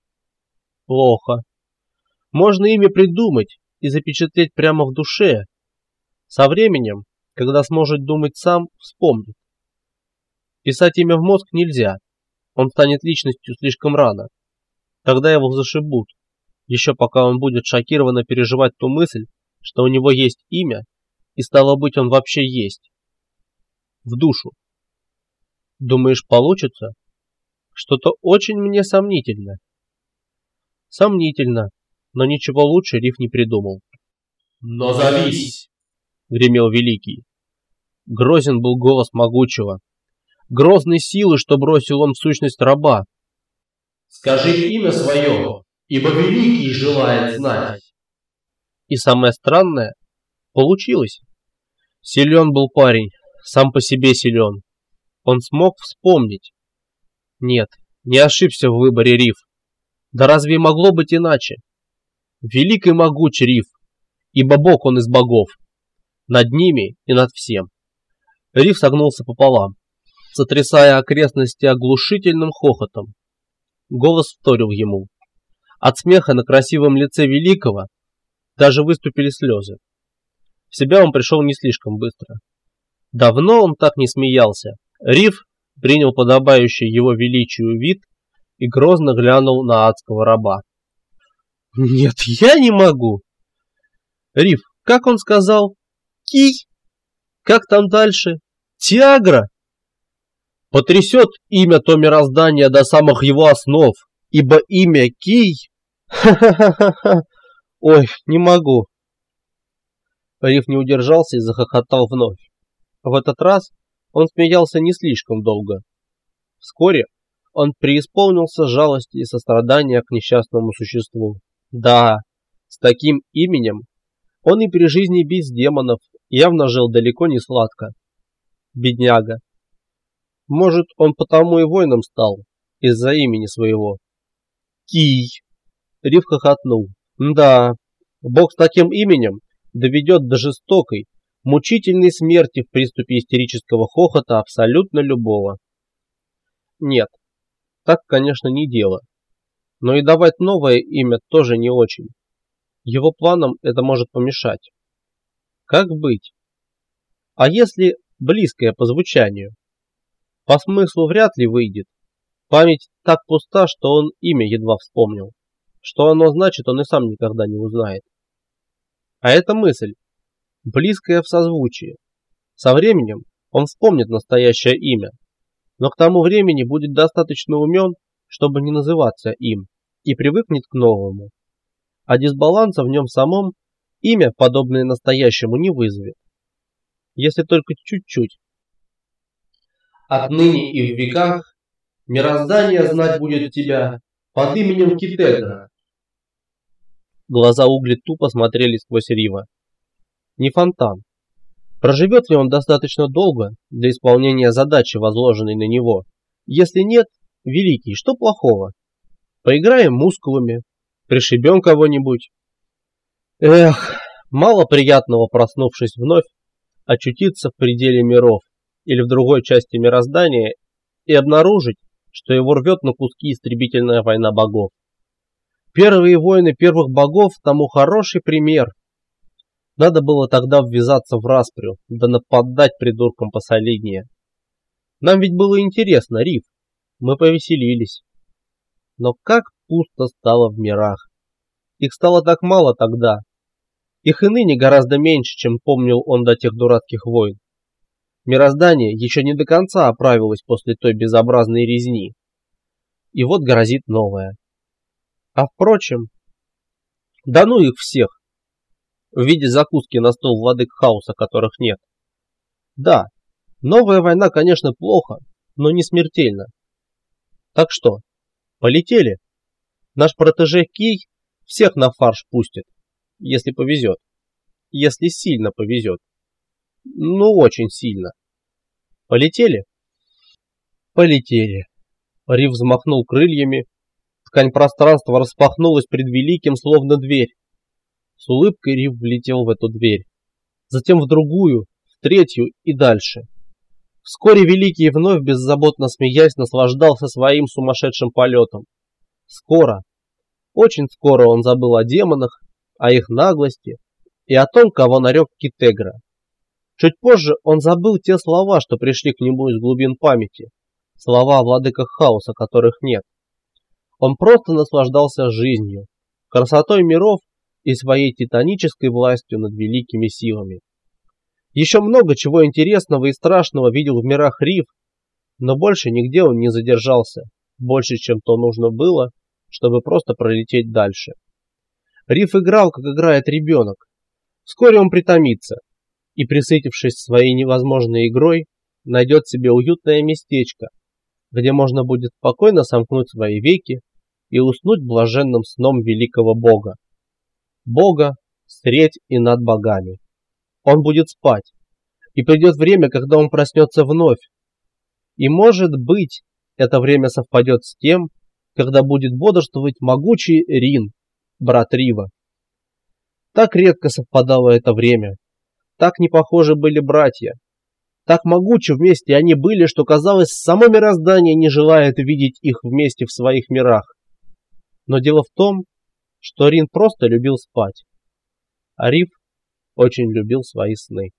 Плохо. Можно имя придумать и запечатлеть прямо в душе. Со временем, когда сможет думать сам, вспомнит. Писать имя в мозг нельзя. Он станет личностью слишком рано. Тогда его зашибут. Еще пока он будет шокированно переживать ту мысль, что у него есть имя, и стало быть, он вообще есть. В душу. Думаешь, получится? Что-то очень мне сомнительно. Сомнительно, но ничего лучше Риф не придумал. Но зовись! Гремел Великий. Грозен был голос могучего. Грозной силы, что бросил он в сущность раба. Скажи имя свое, ибо Великий желает знать. И самое странное, получилось. Силен был парень, сам по себе силен. Он смог вспомнить. Нет, не ошибся в выборе Риф. Да разве могло быть иначе? Велик и могуч Риф, ибо Бог он из богов. Над ними и над всем. Риф согнулся пополам, сотрясая окрестности оглушительным хохотом. Голос вторил ему. От смеха на красивом лице Великого даже выступили слезы. В себя он пришел не слишком быстро. Давно он так не смеялся. Риф принял подобающий его величию вид и грозно глянул на адского раба. «Нет, я не могу!» «Риф, как он сказал? Кий? Как там дальше? Тиагра?» «Потрясет имя то мироздания до самых его основ, ибо имя Кий...» «Ха-ха-ха-ха! Ой, не могу!» Риф не удержался и захохотал вновь. В этот раз он смеялся не слишком долго. Вскоре он преисполнился жалости и сострадания к несчастному существу. Да, с таким именем он и при жизни без демонов явно жил далеко не сладко. Бедняга. Может, он потому и воином стал, из-за имени своего. Кий. Риф хохотнул. Да, Бог с таким именем доведет до жестокой, мучительной смерти в приступе истерического хохота абсолютно любого. Нет, так, конечно, не дело. Но и давать новое имя тоже не очень. Его планам это может помешать. Как быть? А если близкое по звучанию? По смыслу вряд ли выйдет. Память так пуста, что он имя едва вспомнил. Что оно значит, он и сам никогда не узнает. А эта мысль, близкая в созвучии. Со временем он вспомнит настоящее имя, но к тому времени будет достаточно умен, чтобы не называться им, и привыкнет к новому. А дисбаланса в нем самом имя, подобное настоящему, не вызовет. Если только чуть-чуть. Отныне и в веках мироздание знать будет тебя под именем Китедра. Глаза Угли тупо смотрели сквозь Рива. Не фонтан. Проживет ли он достаточно долго для исполнения задачи, возложенной на него? Если нет, Великий, что плохого? Поиграем мускулами, пришибем кого-нибудь. Эх, мало приятного, проснувшись вновь, очутиться в пределе миров или в другой части мироздания и обнаружить, что его рвет на куски истребительная война богов. Первые войны первых богов тому хороший пример. Надо было тогда ввязаться в распрю, да нападать придуркам посолиднее. Нам ведь было интересно, Риф. Мы повеселились. Но как пусто стало в мирах. Их стало так мало тогда. Их и ныне гораздо меньше, чем помнил он до тех дурацких войн. Мироздание еще не до конца оправилось после той безобразной резни. И вот грозит новое. А впрочем, да ну их всех. В виде закуски на стол владык хаоса, которых нет. Да, новая война, конечно, плохо, но не смертельно. Так что, полетели? Наш протеже Кей всех на фарш пустит, если повезет. Если сильно повезет. Ну, очень сильно. Полетели? Полетели. Риф взмахнул крыльями. Ткань пространства распахнулась пред великим, словно дверь. С улыбкой Риф влетел в эту дверь. Затем в другую, в третью и дальше. Вскоре Великий вновь, беззаботно смеясь, наслаждался своим сумасшедшим полетом. Скоро, очень скоро он забыл о демонах, о их наглости и о том, кого нарек Китегра. Чуть позже он забыл те слова, что пришли к нему из глубин памяти, слова о владыках хаоса, которых нет. Он просто наслаждался жизнью, красотой миров и своей титанической властью над великими силами. Еще много чего интересного и страшного видел в мирах Риф, но больше нигде он не задержался, больше, чем то нужно было, чтобы просто пролететь дальше. Риф играл, как играет ребенок. Вскоре он притомится и, присытившись своей невозможной игрой, найдет себе уютное местечко, где можно будет спокойно сомкнуть свои веки и уснуть блаженным сном великого Бога. Бога средь и над богами. Он будет спать, и придет время, когда он проснется вновь. И, может быть, это время совпадет с тем, когда будет бодрствовать могучий Рин, брат Рива. Так редко совпадало это время, так не похожи были братья, так могучи вместе они были, что казалось, само мироздание не желает видеть их вместе в своих мирах. Но дело в том, что Рин просто любил спать, а Рив очень любил свои сны.